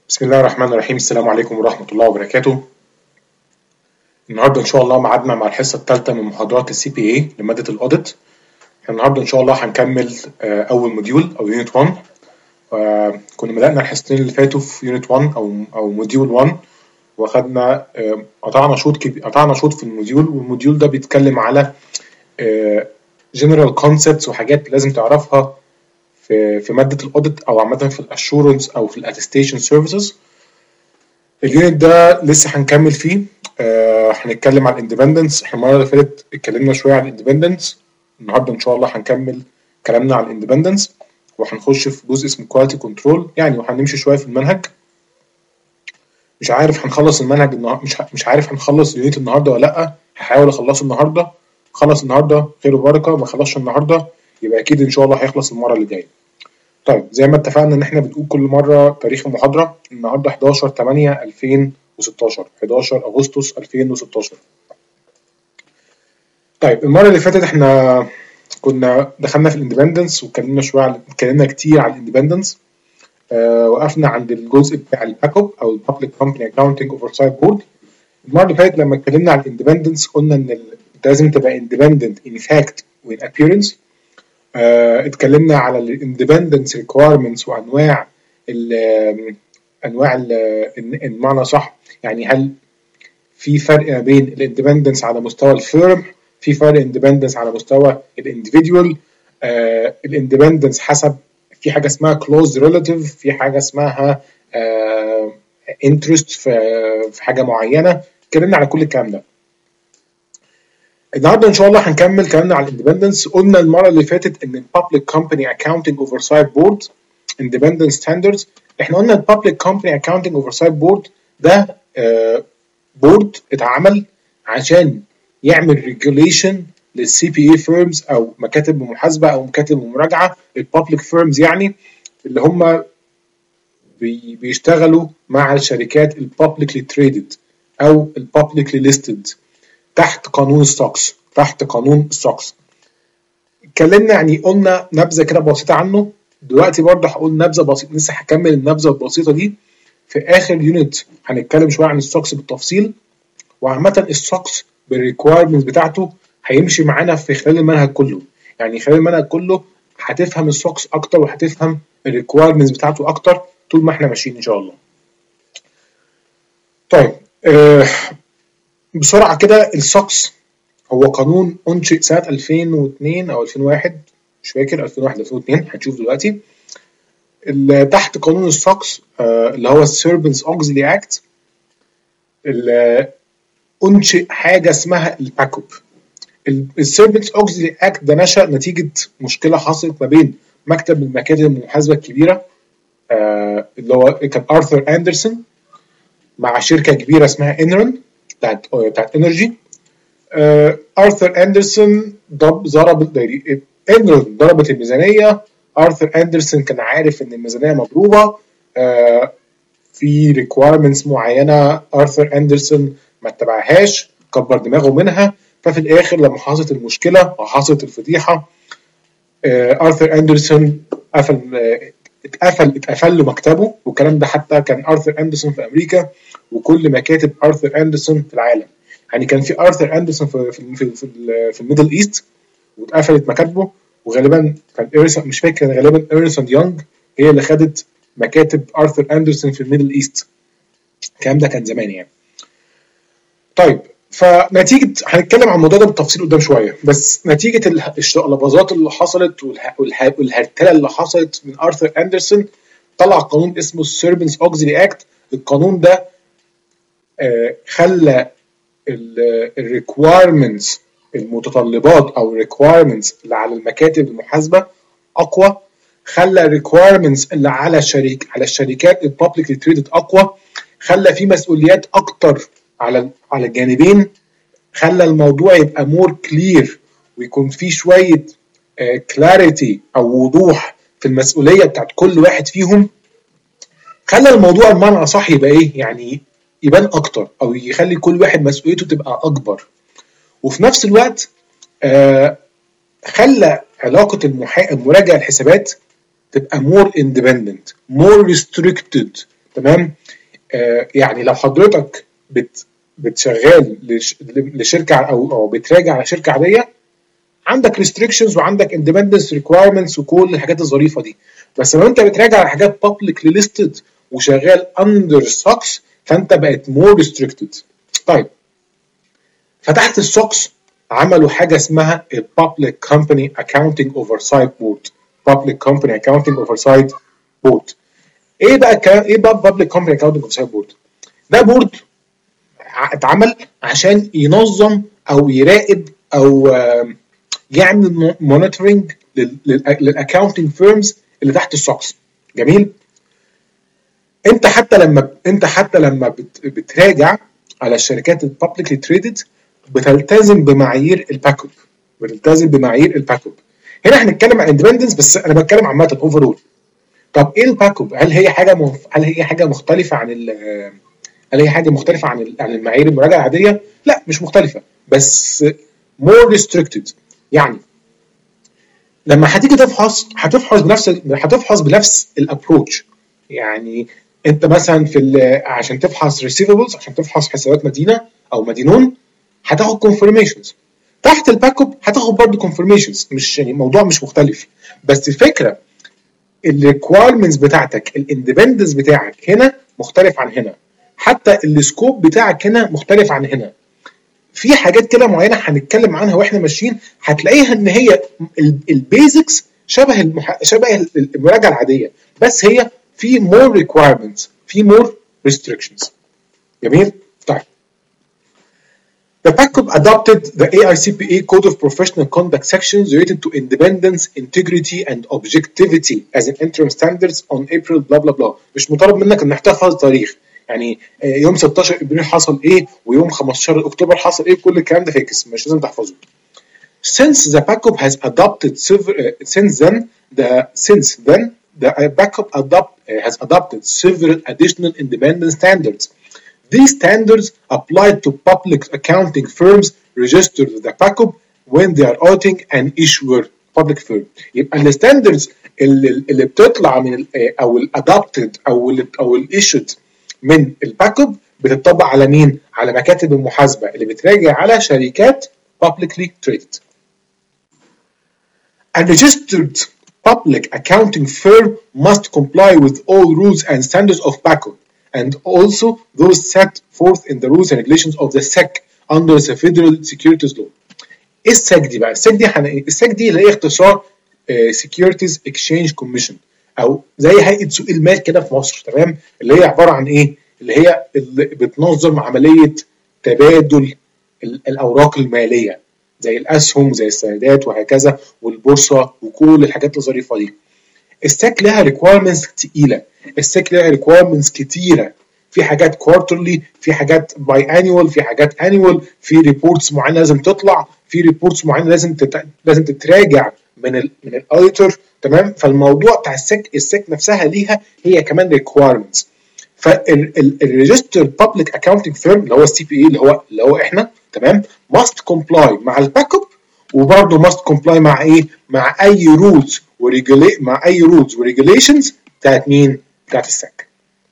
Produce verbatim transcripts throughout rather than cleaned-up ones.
بسم الله الرحمن الرحيم. السلام عليكم ورحمة الله وبركاته. النهارده إن شاء الله ميعادنا مع الحصة الثالثة من محاضرات السي بي اي لمادة الأوديت. احنا النهارده إن شاء الله هنكمل آه، أول موديول أو يونت واحد. آه، كنا بدأنا الحصتين اللي فاتوا في يونت واحد أو أو موديول واحد، وأخدنا آه، قطعنا شوط كبير قطعنا شوط في الموديول، والموديول ده بيتكلم على جنرال كونسبتس وحاجات لازم تعرفها في في مادة الأوديت أو عامة في الأشورنس أو في الأتستيشن سيرفيسز. اليونت ده لسه هنكمل فيه. آه هنتكلم عن الاندبندنس. احنا المره اللي فاتت اتكلمنا شويه عن الاندبندنس. النهارده ان شاء الله هنكمل كلامنا عن الاندبندنس، وهنخش في جزء اسمه كواليتي كنترول يعني، وهنمشي شويه في المنهج. مش عارف هنخلص المنهج النهارده، مش ه... مش عارف هنخلص اليونت النهارده ولا لا. هحاول اخلصه النهارده. خلص النهارده خير وبركه، ما خلصش النهارده يبقى اكيد ان شاء الله هيخلص المره اللي جايه. طيب زي ما اتفقنا ان احنا بنقول كل مره تاريخ المحاضره. النهارده حداشر تمانية ألفين وستاشر، حداشر أغسطس ألفين وستاشر. طيب المره اللي فاتت احنا كنا دخلنا في الاندبندنس واتكلمنا شويه عن اتكلمنا كتير عن الاندبندنس. آه وقفنا عند الجزء بتاع الباك اب او البابليك كومباني اكاونتنج اوفرسايت بورد. المره اللي فاتت لما اتكلمنا عن الاندبندنس قلنا ان انت لازم تبقى اندبندنت ان فاكت وان ابييرنس. آه، اتكلمنا على الاندبندنس ريكويرمنتس وانواع ال انواع ال- المعنى صح يعني. هل في فرق ما بين الاندبندنس على مستوى الفيرم، في فرق اندبندنس على مستوى الانديفيديوال. الاندبندنس حسب، في حاجه اسمها كلوز ريلاتيف، في حاجه اسمها انترست في في حاجه معينه. اتكلمنا على كل الكلام ده. النهارده ان شاء الله هنكمل كلامنا على الاندبندنس. قلنا المره اللي فاتت ان البابليك كومباني اكاونتنج اوفرسايت بورد اندبندنت ستاندردز. احنا قلنا البابليك كومباني اكاونتنج اوفرسايت بورد ده بورد اتعمل عشان يعمل ريجوليشن للسي بي اي فيرمز او مكاتب المحاسبه او مكاتب المراجعه، البابليك فيرمز يعني، اللي هم بي بيشتغلوا مع الشركات البابليكلي تريدد او البابليكلي ليستد تحت قانون السوكس تحت قانون السوكس. اتكلمنا يعني، قلنا نبذه كده بسيطه عنه. دلوقتي برضه هقول نبذه بسيطه، لسه هكمل النبذه البسيطه دي في اخر يونت. هنتكلم شويه عن السوكس بالتفصيل، وعامه السوكس بالريكوايرمنتس بتاعته هيمشي معانا في خلال المنهج كله. يعني خلال المنهج كله هتفهم السوكس اكتر وهتفهم الريكوايرمنتس بتاعته اكتر طول ما احنا ماشيين ان شاء الله. طيب آه بسرعه كده، السوكس هو قانون أنشئ سنة ألفين واثنين أو ألفين وواحد، مش فاكر، ألفين وواحد ألفين واثنين، هنشوف دلوقتي. اللي تحت قانون السوكس آه اللي هو السيربنس أوكسلي أكت، اللي أنشئ حاجة اسمها الباك اب. السيربنس أوكسلي أكت ده نشأ نتيجة مشكلة حصلت ما بين مكتب من مكاتب المحاسبة الكبيرة آه اللي هو كان آرثر أندرسون مع شركة كبيرة اسمها إنرون بتاعت بتاعت إنرجي. آه، آرثر أندرسون ضرب ضرب إنرون ضربت الميزانية. آرثر أندرسون كان عارف إن الميزانية مضروبة، آه، في ريكوايرمنتس معينة آرثر أندرسون ما اتبعهاش، كبر دماغه منها. ففي الآخر لما حصلت المشكلة وحصلت الفضيحة، آه، آرثر أندرسون قفل آه، اتقفل اتقفل له مكتبه. والكلام ده حتى كان آرثر أندرسون في أمريكا وكل مكاتب آرثر أندرسون في العالم. يعني كان في آرثر أندرسون في في في, في, في الميدل إيست واتقفلت مكاتبه، وغالبا كان إيرسون، مش فاكر، غالبا إيرسون يونغ هي اللي خدت مكاتب آرثر أندرسون في الميدل إيست. الكلام ده كان زمان يعني. طيب فنتيجة، هنتكلم عن الموضوع ده بالتفصيل قدام شوية، بس نتيجة الشقلباظات اللي حصلت والهرتلة اللي حصلت من آرثر أندرسون طلع قانون اسمه السيربنس أوكسلي أكت. القانون ده آه خلى الريكوايرمنتس، المتطلبات او الريكوايرمنتس اللي على المكاتب المحاسبه اقوى، خلى الريكوايرمنتس اللي على الشركات على الشركات البابليكلي تريدد اقوى، خلى في مسؤوليات اكتر على على الجانبين، خلى الموضوع يبقى مور كلير ويكون في شويه كلاريتي uh, او وضوح في المسؤوليه بتاعت كل واحد فيهم. خلى الموضوع بمعنى صح يبقى ايه يعني، يبان اكتر او يخلي كل واحد مسؤوليته تبقى اكبر. وفي نفس الوقت آه خلى علاقه المحا... المراجع الحسابات تبقى more independent more restricted تمام. آه يعني لو حضرتك بت بتشغال لش لشركه او او بتراجع على شركه عاديه، عندك restrictions وعندك independence requirements وكل الحاجات الظريفه دي. بس لو انت بتراجع على حاجات publicly listed وشغال under SOX فانت بقت more restricted. طيب فتحت السوكس عملوا حاجه اسمها ال Public Company Accounting Oversight Board. Public Company Accounting Oversight Board. ايه بقى ك... ايه بقى Public Company Accounting Oversight Board؟ ده بورد اتعمل عشان ينظم او يراقب او يعمل مونيتورنج للاكاونتنج فيرمز اللي تحت السوكس. جميل. انت حتى لما انت حتى لما بت... بتراجع على الشركات البابليكلي تريدد بتلتزم بمعايير الباك اب، بتلتزم بمعايير الباك اب. هنا احنا بنتكلم عن اندبندنس بس انا بتكلم عامه اوفرول. طب ايه الباك اب؟ هل هي حاجه مف... هل هي حاجه مختلفه عن ال... هل هي حاجه مختلفه عن ال... عن المعايير المراجعه العاديه؟ لا مش مختلفه، بس more restricted. يعني لما هتيجي تفحص هتفحص بنفس هتفحص بنفس الابروتش. يعني انت مثلا في عشان تفحص ريسيفبلز، عشان تفحص حسابات مدينه او مدينون هتاخد كونفرميشنز. تحت الباك اب هتاخد برضه كونفرميشنز، مش يعني الموضوع مش مختلف، بس الفكره الريكوايرمنتس بتاعتك الاندبندنس بتاعك هنا مختلف عن هنا، حتى السكوب بتاعك هنا مختلف عن هنا. في حاجات كده معينه هنتكلم عنها واحنا ماشيين هتلاقيها ان هي البيزكس شبه المح... شبه المراجعه العاديه، بس هي في more requirements، في more restrictions. جميل؟ طيب. The PACOB adopted the A I C P A Code of Professional Conduct sections related to independence, integrity and objectivity as an interim standards on April blah blah blah. مش مطالب منك انك تحفظ تاريخ. يعني يوم ستاشر ابريل حصل ايه ويوم خمستاشر اكتوبر حصل ايه، كل الكلام ده فيكس مش لازم تحفظه. Since the PACOB has adopted several, uh, since then the since then the PACOB adopt uh, has adopted several additional independent standards. These standards apply to public accounting firms registered with the PACOB when they are auditing an issuer public firm. يبقى الستاندردز اللي, اللي بتطلع من ال او الادابتد او ال او الاسود من الباكوب بتطبق على مين؟ على مكاتب المحاسبه اللي بتراجع على شركات publicly traded. A registered public accounting firm must comply with all rules and standards of PACOB and also those set forth in the rules and regulations of the S E C under the Federal Securities Law. ايه السك دي بقى؟ السك دي حن... السك دي اللي هي اختصار Securities Exchange Commission او زي هيئه سوق المال كده في مصر، تمام؟ اللي هي عباره عن ايه؟ اللي هي اللي بتنظم عمليه تبادل الاوراق الماليه زي الاسهم زي السندات وهكذا والبورصه وكل الحاجات الظريفه دي. السك لها ريكوايرمنتس تقيله، السك لها ريكوايرمنتس كتيره، في حاجات كوارترلي، في حاجات باي انيوال، في حاجات انيوال، في ريبورتس معينه لازم تطلع، في ريبورتس معينه لازم تت... لازم تتراجع من ال... من الاوديتور، تمام؟ فالموضوع بتاع السك السك نفسها ليها هي كمان ريكوايرمنتس. فالريجستر بابليك اكاونتنج فيرم اللي هو السي بي اي اللي هو اللي هو احنا، تمام؟ ماست كومبلاي مع الباك اب وبرضه ماست كومبلاي مع ايه؟ مع اي رولز وريجولي مع اي رولز وريجوليشنز بتاعت مين؟ بتاعت السك.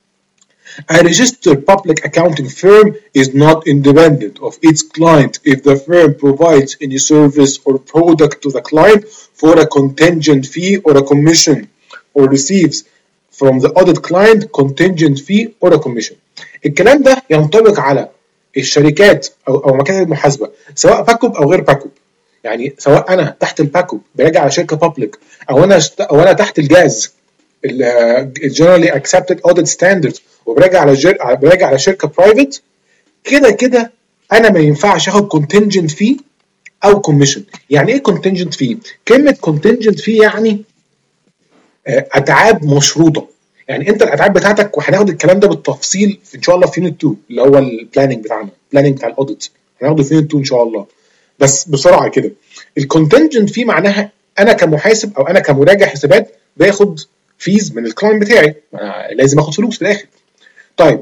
A registered public accounting firm is not independent of its client if the firm provides any service or product to the client for a contingent fee or a commission or receives from the audit client contingent fee or a commission. الكلام ده ينطبق على الشركات او او مكاتب المحاسبه سواء باكوب او غير باكوب. يعني سواء انا تحت الباكوب براجع على شركه بابليك او انا او انا تحت الجاز الجنرالي اكسبتد اوديت ستاندردز وبراجع على جر... براجع على شركه برايفت، كده كده انا ما ينفعش اخد كونتنجنت في او كوميشن. يعني ايه كونتنجنت في؟ كلمه كونتنجنت في يعني اتعاب مشروطه. يعني انت الاتعاب بتاعتك، وهناخد الكلام ده بالتفصيل في ان شاء الله في يونت اتنين اللي هو البلاننج بتاعنا، البلاننج بتاع الاوديت هناخده في يونت اتنين ان شاء الله. بس بسرعه كده، الكونتنجنت في معناها انا كمحاسب او انا كمراجع حسابات باخد فيز من الكلاينت بتاعي، لازم اخد فلوس في الاخر. طيب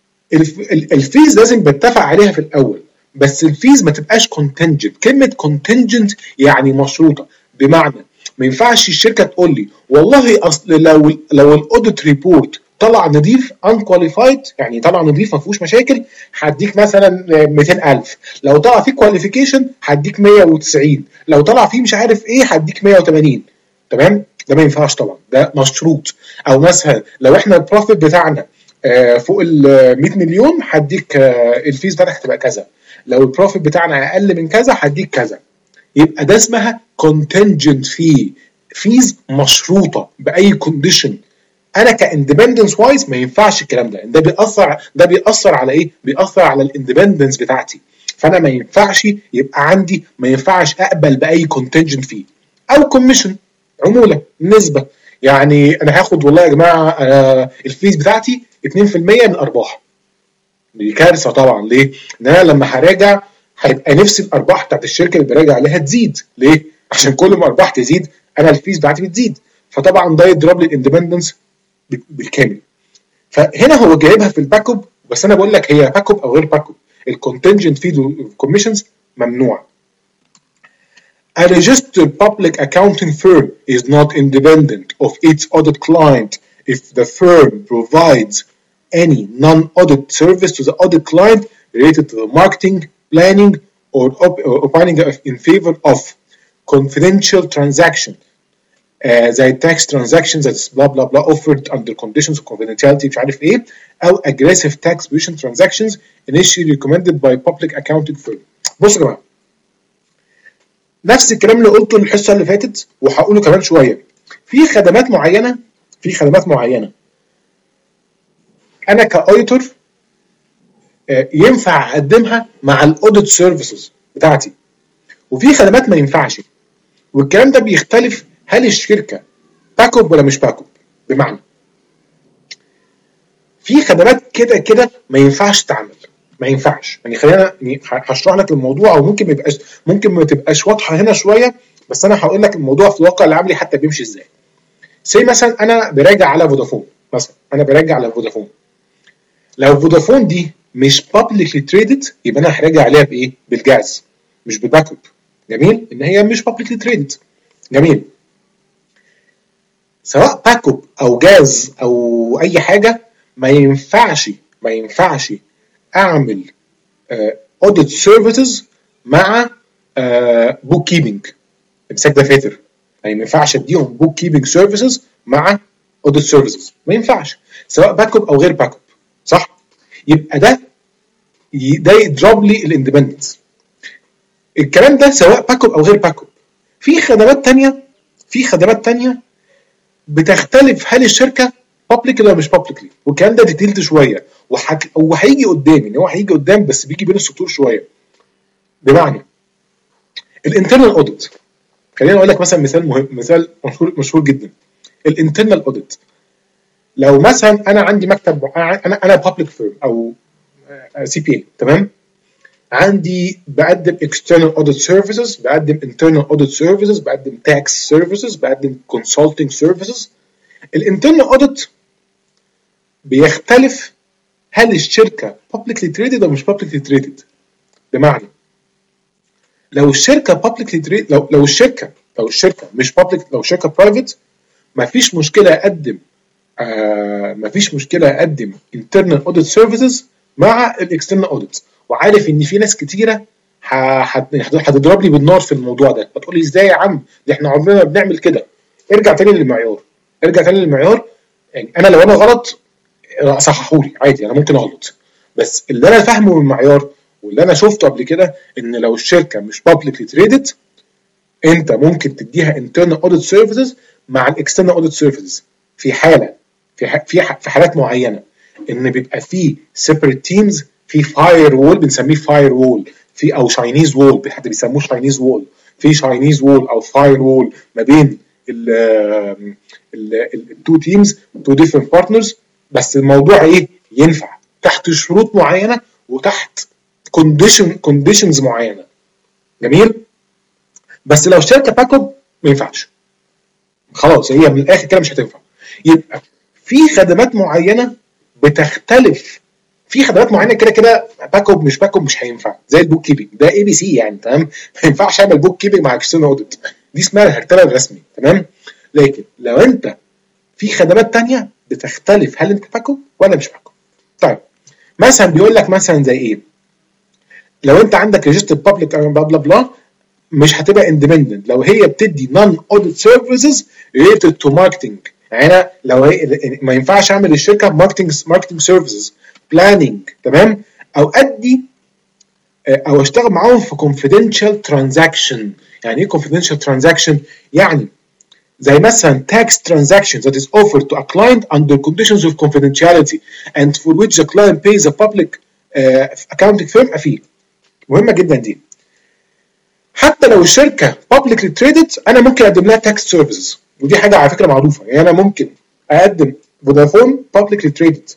الفيز لازم بتفق عليها في الاول، بس الفيز ما تبقاش كونتنجنت. كلمه كونتنجنت يعني مشروطه، بمعنى ما ينفعش الشركه تقول لي والله اصل لو لو الاوديت ريبورت طلع نضيف unqualified يعني طلع نضيف ما فيهوش مشاكل هديك مثلا مئتين ألف، لو طلع فيه كواليفيكيشن هديك مية وتسعين، لو طلع فيه مش عارف ايه هديك مية وتمانين. تمام؟ ده ما ينفعش طبعا، ده مشروط. او مثلا لو احنا البروفيت بتاعنا فوق ال مية مليون هديك الفيز بتاعتك هتبقى كذا، لو البروفيت بتاعنا اقل من كذا هديك كذا. يبقى ده اسمها contingent fee، فيز مشروطه باي كونديشن. انا كاندبندنس وايز ما ينفعش الكلام ده، ده بيأثر ده بيأثر على ايه؟ بيأثر على الاندبندنس بتاعتي. فانا ما ينفعش يبقى عندي، ما ينفعش اقبل باي contingent fee او كوميشن، عموله نسبه. يعني انا هاخد والله يا جماعه آه الفيز بتاعتي اتنين في المية من الارباح. دي كارثه طبعا. ليه؟ ان انا لما هراجع هيبقى نفسي الارباح بتاعت الشركه اللي براجع عليها تزيد. ليه؟ عشان كل ما الارباح تزيد انا الفيز بتاعتي بتزيد، فطبعا ده يضرب لي الاندبندنس بالكامل. فهنا هو جايبها في الباك اب، بس انا بقول لك هي باك اب او غير باك اب. الكونتنجنت فيز والكوميشنز ممنوع. A registered public accounting firm is not independent of its audit client if the firm provides any non-audit service to the audit client related to the marketing, planning, or opining in favor of confidential transaction uh, زي tax transactions that's blah blah blah offered under conditions of confidentiality مش عارف ايه، او aggressive tax evasion transactions initially recommended by public accounting firm. بصوا يا جماعه، نفس الكلام اللي قلته الحصه اللي فاتت وهقوله كمان شويه. في خدمات معينه في خدمات معينه انا كاوديتور ينفع اقدمها مع الاوديت سيرفيسز بتاعتي، وفي خدمات ما ينفعش. والكلام ده بيختلف هل الشركه باك اب ولا مش باك اب. بمعنى في خدمات كده كده ما ينفعش تعمل، ما ينفعش يعني. خلينا هشرح لك الموضوع، او ممكن ما يبقاش ممكن ما تبقاش واضحه هنا شويه، بس انا هقول لك الموضوع في الواقع العملي حتى بيمشي ازاي. زي مثلا انا براجع على فودافون، مثلا انا براجع على فودافون. لو فودافون دي مش publicly traded يبقى انا هراجع عليها بايه؟ بالجاز، مش بالباك اب. جميل؟ ان هي مش publicly traded. جميل. سواء باك اب او جاز او اي حاجه، ما ينفعش ما ينفعش اعمل اوديت uh, سيرفيسز مع بوك كيبنج، امساك دفاتر. يعني ما ينفعش اديهم بوك كيبنج سيرفيسز مع اوديت سيرفيسز، ما ينفعش، سواء باك اب او غير باك اب. صح؟ يبقى ده ده يضرب لي الاندبندنس. الكلام ده سواء باك اب او غير باك اب. في خدمات ثانيه في خدمات ثانيه بتختلف هل الشركه بابليك ولا مش بابليكلي، والكلام ده ديتيلد شويه وحك... وهيجي قدام، ان هو هيجي قدام بس بيجي بين السطور شويه. بمعنى الانترنال اوديت. خليني اقول لك مثلا مثال مهم، مثال مشهور مشهور جدا. الانترنال اوديت، لو مثلا انا عندي مكتب، انا انا بابليك فيرم او سي بي اي، تمام؟ عندي بقدم external audit services، بقدم internal audit services، بقدم tax services، بقدم consulting services. الانترنال audit بيختلف هل الشركه publicly traded او مش publicly traded. بمعنى لو الشركه publicly traded، لو لو الشركه لو الشركه مش public، لو شركه private، مفيش مشكله اقدم آه مفيش مشكله اقدم internal audit services مع الاكسترنال audit. وعارف ان في ناس كتيره هتضرب لي بالنار في الموضوع ده، هتقول لي ازاي يا عم، ده احنا عمرنا بنعمل كده. ارجع تاني للمعيار، ارجع تاني للمعيار. يعني انا لو انا غلط صححوا لي عادي، انا ممكن اغلط، بس اللي انا فاهمه من المعيار واللي انا شفته قبل كده ان لو الشركه مش publicly traded انت ممكن تديها internal audit services مع الاكسترنال audit services في حاله في ح... في ح... في حالات معينه، ان بيبقى في separate teams، في فاير وول بنسميه فاير وول، في او شاينيز وول، حد بيسموه شاينيز وول، في شاينيز وول او فاير وول ما بين ال التو تيمز، تو ديفرنت بارتنرز. بس الموضوع ايه؟ ينفع تحت شروط معينه وتحت كونديشن كونديشنز معينه. جميل؟ بس لو الشركه باك اب ما ينفعش، خلاص هي من الاخر كده مش هتنفع. يبقى في خدمات معينه بتختلف، في خدمات معينه كده كده باك اب مش باك اب مش هينفع، زي البوك كيبنج ده اي بي سي يعني، تمام؟ ما ينفعش اعمل بوك كيبنج مع اكسترنال اوديت، دي اسمها الهرتله الرسمي، تمام؟ لكن لو انت في خدمات تانية بتختلف هل انت باكو ولا مش باكو. طيب مثلا بيقول لك مثلا زي ايه؟ لو انت عندك ريجسترد بابليك بلا بلا بلا مش هتبقى اندبندنت لو هي بتدي نون اوديت سيرفيسز ريليتد تو ماركتنج. يعني انا لو هي ما ينفعش اعمل الشركه ماركتنج ماركتنج سيرفيسز بلاننج تمام، او ادي او اشتغل معاهم في confidential transaction. يعني ايه confidential transaction؟ يعني زي مثلا tax transaction that is offered to a client under conditions of confidentiality and for which the client pays a public uh, accounting firm a fee. مهمه جدا دي. حتى لو الشركه publicly traded انا ممكن اقدم لها tax services، ودي حاجه على فكره معروفه. يعني انا ممكن اقدم فودافون publicly traded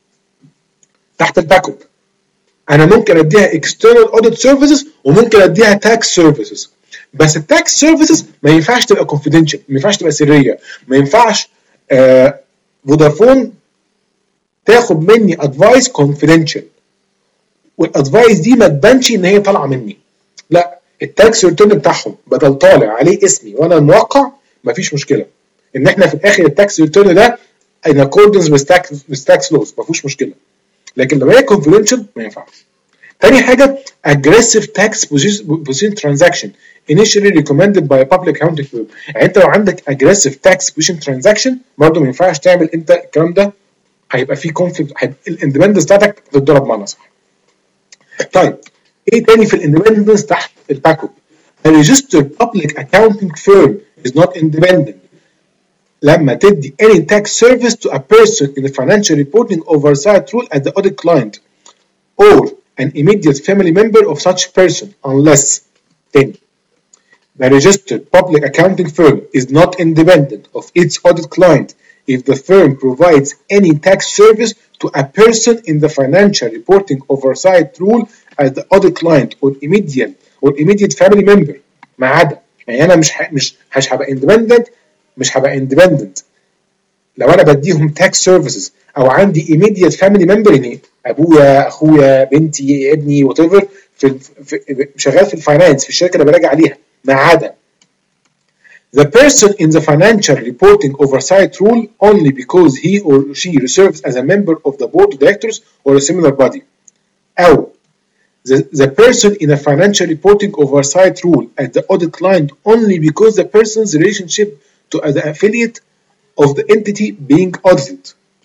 تحت الباك اب، انا ممكن اديها external audit services وممكن اديها tax services. بس التاكس سيرفيسز ما ينفعش تبقى confidential، ما ينفعش تبقى سريه، ما ينفعش آه فودافون تاخد مني ادفايس confidential والادفايس دي ما تبانش ان هي طالعه مني. لا، التاكس ريتيرن بتاعهم بدل طالع عليه اسمي وانا الموقع مفيش مشكله، ان احنا في الاخر التاكس ريتيرن ده in accordance with tax with tax laws مفيش مشكله. لكن لو هي confidential ما ينفعش. تاني حاجه aggressive tax position transaction initially recommended by a public accounting firm. يعني انت لو عندك aggressive tax position transaction برضه ما ينفعش تعمل انت الكلام ده، هيبقى في conflict، هيبقى الاندبندنس بتاعتك هتتضرب معنى صح. طيب ايه تاني في الاندبندنس تحت الباك اب؟ A registered public accounting firm is not independent لما تدي any tax service to a person in the financial reporting oversight rule as the audit client or an immediate family member of such person unless then the registered public accounting firm is not independent of its audit client if the firm provides any tax service to a person in the financial reporting oversight rule as the audit client or immediate or immediate family member. ما عدا يعني انا مش ح... مش مش هبقى independent مش هبقى independent لو انا بديهم tax services او عندي immediate family member يعني ابويا اخويا بنتي ابني وات ايفر في, في شغال في الفاينانس في الشركه اللي براجع عليها، ما عدا the person in the financial reporting oversight rule only because he or she serves as a member of the board of directors or a similar body. أو the, the person in a financial reporting oversight rule as the audit client only because the person's relationship to the affiliate of the entity being audited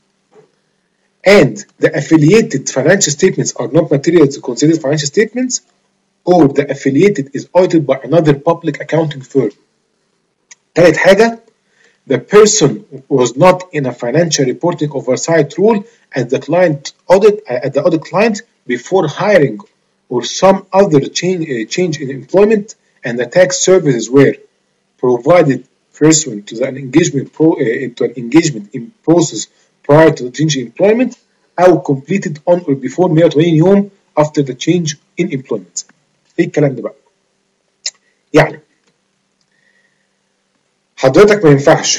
and the affiliated financial statements are not material to consider financial statements or the affiliated is audited by another public accounting firm. ثالث حاجة the person was not in a financial reporting oversight rule at the client audit at the audit client before hiring or some other change uh, change in employment and the tax services were provided pursuant to the engagement pro uh, into an engagement in process prior to the change in employment أو completed on or before مية وتمانين يوم after the change in employment. ايه الكلام ده بقى؟ يعني حضرتك ما ينفعش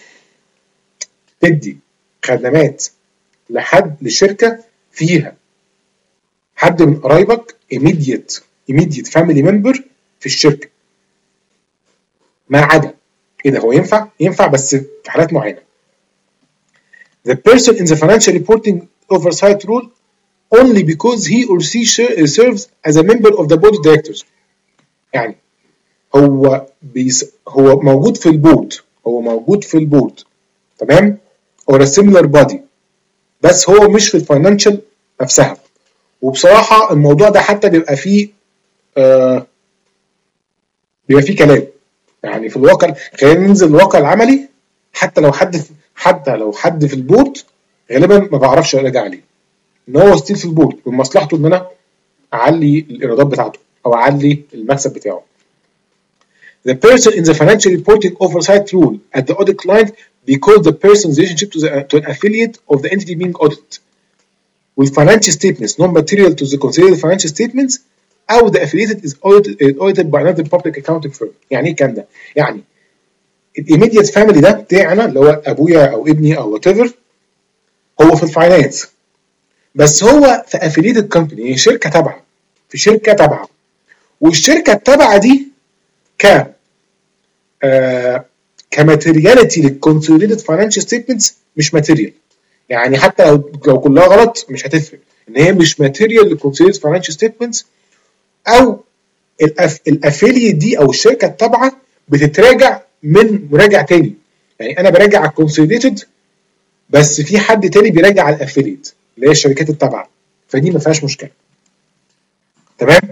تدي خدمات لحد لشركه فيها حد من قرايبك immediate immediate family member في الشركه، ما عدا ايه ده. هو ينفع ينفع بس في حالات معينه. The person in the financial reporting oversight rule only because he or she serves as a member of the board of directors. يعني هو بيس هو موجود في البورد هو موجود في البورد تمام or a similar body بس هو مش في الفاينانشال نفسها. وبصراحه الموضوع ده حتى بيبقى فيه آه بيبقى فيه كلام يعني في الواقع. خلينا ننزل الواقع العملي. حتى لو حد في حتى لو حد في البورد غالبا ما بعرفش اراجع عليه ان هو ستيل في البورد من مصلحته ان انا اعلي الايرادات بتاعته او اعلي المكسب بتاعه. The person in the financial reporting oversight rule at the audit client because the person's relationship to, the, to an affiliate of the entity being audited with financial statements non-material to the consolidated financial statements أو the affiliated is audited, audited by another public accounting firm. يعني ايه الكلام ده؟ يعني immediate family ده بتاعنا اللي هو ابويا او ابني او وات ايفر هو في الفاينانس بس هو في affiliated company يعني شركه تابعه في شركه تابعه والشركه التابعه دي ك آه كماتيرياليتي للكونسوليديتد فاينانشال ستيتمنتس مش ماتيريال، يعني حتى لو لو كلها غلط مش هتفرق، ان هي مش ماتيريال للكونسوليديتد فاينانشال ستيتمنتس، او الافيليت دي او الشركه التابعه بتتراجع من مراجع تاني. يعني انا براجع على الكونسوليديتد بس في حد تاني بيراجع على الافيليت اللي هي الشركات التابعه، فدي ما فيهاش مشكله. تمام؟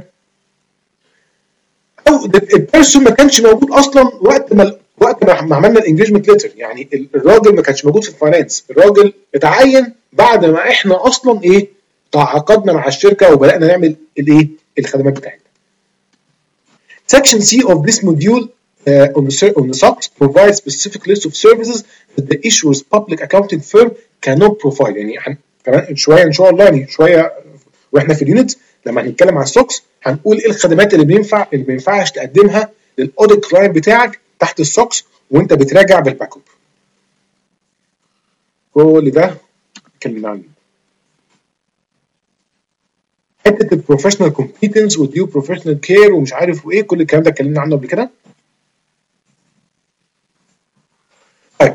او البيرسون ما كانش موجود اصلا وقت ما وقت ما عملنا الانجيجمنت ليتر، يعني الراجل ما كانش موجود في الفاينانس، الراجل اتعين بعد ما احنا اصلا ايه تعاقدنا مع الشركه وبدانا نعمل الايه الخدمات بتاعتنا. Section C of this module uh, on, the, on the S O X provides specific list of services that the issuer's public accounting firm cannot provide. يعني كمان شويه ان شاء الله، يعني شويه واحنا في اليونت لما هنتكلم على السوكس هنقول ايه الخدمات اللي بينفع اللي ما ينفعش تقدمها للاوديت كلاينت بتاعك تحت السوكس وانت بتراجع بالباك اب. كل ده اتكلمنا عنه. حته البروفيشنال كومبيتنس والديو بروفيشنال كير ومش عارف وايه، كل الكلام ده اتكلمنا عنه قبل كده. طيب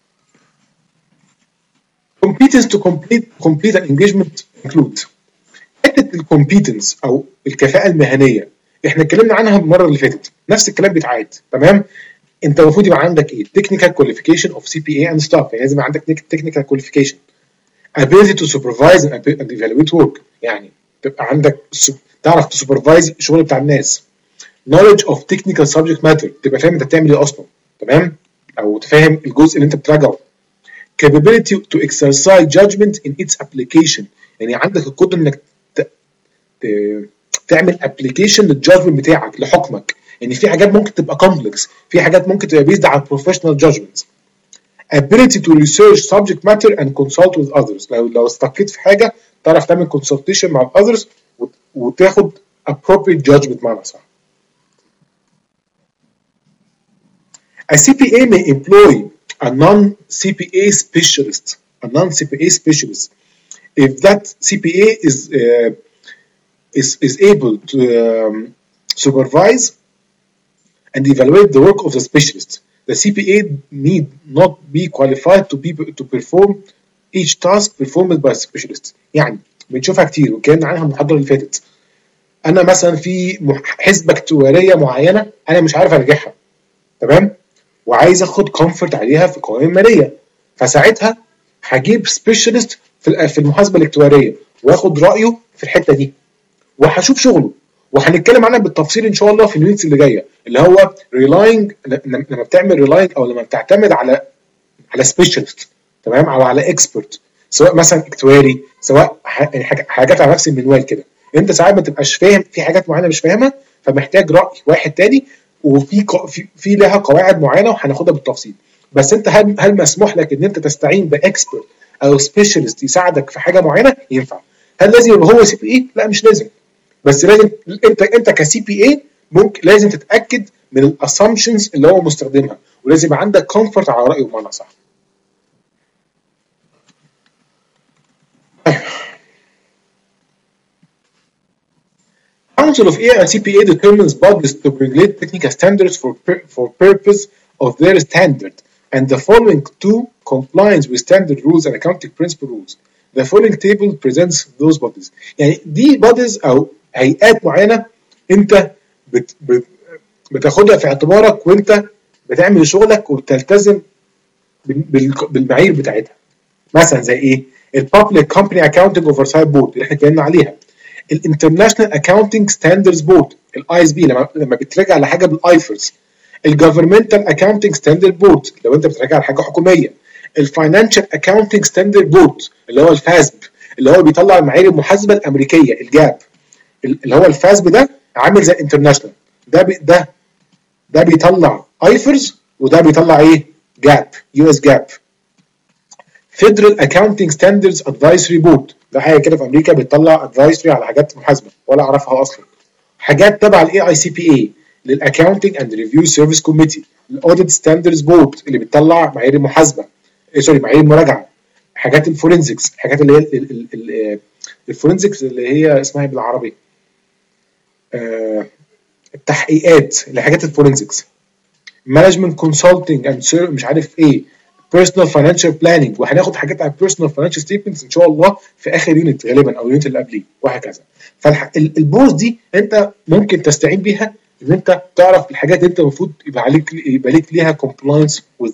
competence to complete complete an engagement include حته الكومبيتنس او الكفاءه المهنيه احنا اتكلمنا عنها المره اللي فاتت، نفس الكلام بيتعاد. تمام؟ انت المفروض يبقى عندك ايه؟ technical qualification of سي بي إيه and staff، يعني لازم يبقى عندك technical qualification. ability to supervise and evaluate work، يعني تبقى عندك تعرف تسوبرفايز الشغل بتاع الناس. knowledge of technical subject matter، تبقى فاهم انت بتعمل ايه اصلا. تمام؟ او تفهم الجزء اللي انت بتراجعه. capability to exercise judgment in its application، يعني عندك القدره انك تعمل ابلكيشن للجادجمنت بتاعك لحكمك، يعني في حاجات ممكن تبقى كومبلكس، في حاجات ممكن تبقى بيزد على بروفيشنال جادجمنت. ability to research subject matter and consult with others، لو لو استقيت في حاجه تعرف تعمل consultation مع others وتاخد appropriate judgment معنى صح. A سي بي إيه may employ a non-سي بي إيه specialist a non-سي بي إيه specialist if that سي بي إيه is uh, is is able to um, supervise and evaluate the work of the specialist. The سي بي إيه need not be qualified to be to perform each task performed by a specialist. يعني بنشوفها كتير وكان عنها المحاضرة اللي فاتت. أنا مثلا في حسبة اكتوارية معينة أنا مش عارف أرجعها، تمام؟ وعايز آخد كومفورت عليها في قوائم مالية، فساعتها هجيب سبيشالست في في المحاسبة الاكتوارية وآخد رأيه في الحتة دي وهشوف شغله، وهنتكلم عنها بالتفصيل ان شاء الله في اليونتس اللي جايه، اللي هو ريلاينج لما بتعمل ريلاينج او لما بتعتمد على على سبيشالست، تمام، او على اكسبرت، سواء مثلا اكتواري سواء حاجات على نفس المنوال كده. انت ساعات ما تبقاش فاهم في حاجات معينه مش فاهمها، فمحتاج راي واحد تاني، وفي في, في لها قواعد معينه وهناخدها بالتفصيل. بس انت هل هل مسموح لك ان انت تستعين باكسبرت او سبيشالست يساعدك في حاجه معينه؟ ينفع. هل لازم يبقى هو سي بي اي؟ لا مش لازم، بس لازم انت انت كسي بي اي ممكن لازم تتاكد من الاسامبشنز اللي هو مستخدمها، ولازم يبقى عندك كومفورت على رايه بمعنى صح. Council of A I and سي بي إيه determines bodies to regulate technical standards for for purpose of their standard, and the following two compliance with standard rules and accounting principle rules. The following table presents those bodies. يعني دي bodies او هيئات معينه انت بت بت بتاخدها في اعتبارك وانت بتعمل شغلك وبتلتزم بالمعايير بتاعتها. مثلا زي ايه؟ البابليك كومباني اكاونتنج اوفرسايت بورد اللي احنا اتكلمنا عليها، الانترناشونال اكاونتنج ستاندردز بورد الاي اس بي لما لما بتراجع على حاجه بالايفرز، الجفرمنتال اكاونتنج ستاندرد بورد لو انت بتراجع على حاجه حكوميه، الفاينانشال اكاونتنج ستاندرد بورد اللي هو الفاسب اللي هو بيطلع المعايير المحاسبه الامريكيه الجاب، اللي هو الفاسب ده عامل زي الانترناشونال، ده بي ده ده بيطلع ايفرز وده بيطلع ايه؟ جاب، يو اس جاب. فيدرال اكاونتنج ستاندردز ادفايسري بورد ده حاجه كده في امريكا بتطلع ادفايسري على حاجات محاسبه ولا اعرفها اصلا. حاجات تبع الاي اي سي بي اي للاكاونتنج اند ريفيو سيرفيس كوميتي، الاوديت ستاندردز بورد اللي بتطلع معايير المحاسبه، سوري معايير المراجعه، حاجات الفورنزكس، الحاجات اللي هي الفورنزكس اللي هي اسمها بالعربي آه التحقيقات، لحاجات الفورنزكس. مانجمنت كونسلتنج اند مش عارف ايه، بيرسونال فاينانشال بلاننج، وهناخد حاجات على البيرسونال فاينانشال ستيتمنتس ان شاء الله في اخر يونت غالبا او اليونت اللي قبليه وهكذا. فالبوز دي انت ممكن تستعين بيها ان انت تعرف الحاجات اللي انت المفروض يبقى عليك يبقى ليك ليها كومبلاينس وذ.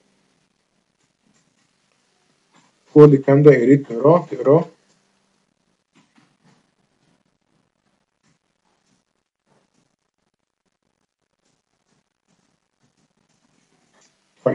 كل الكلام ده يا ريت تقراه تقراه. طيب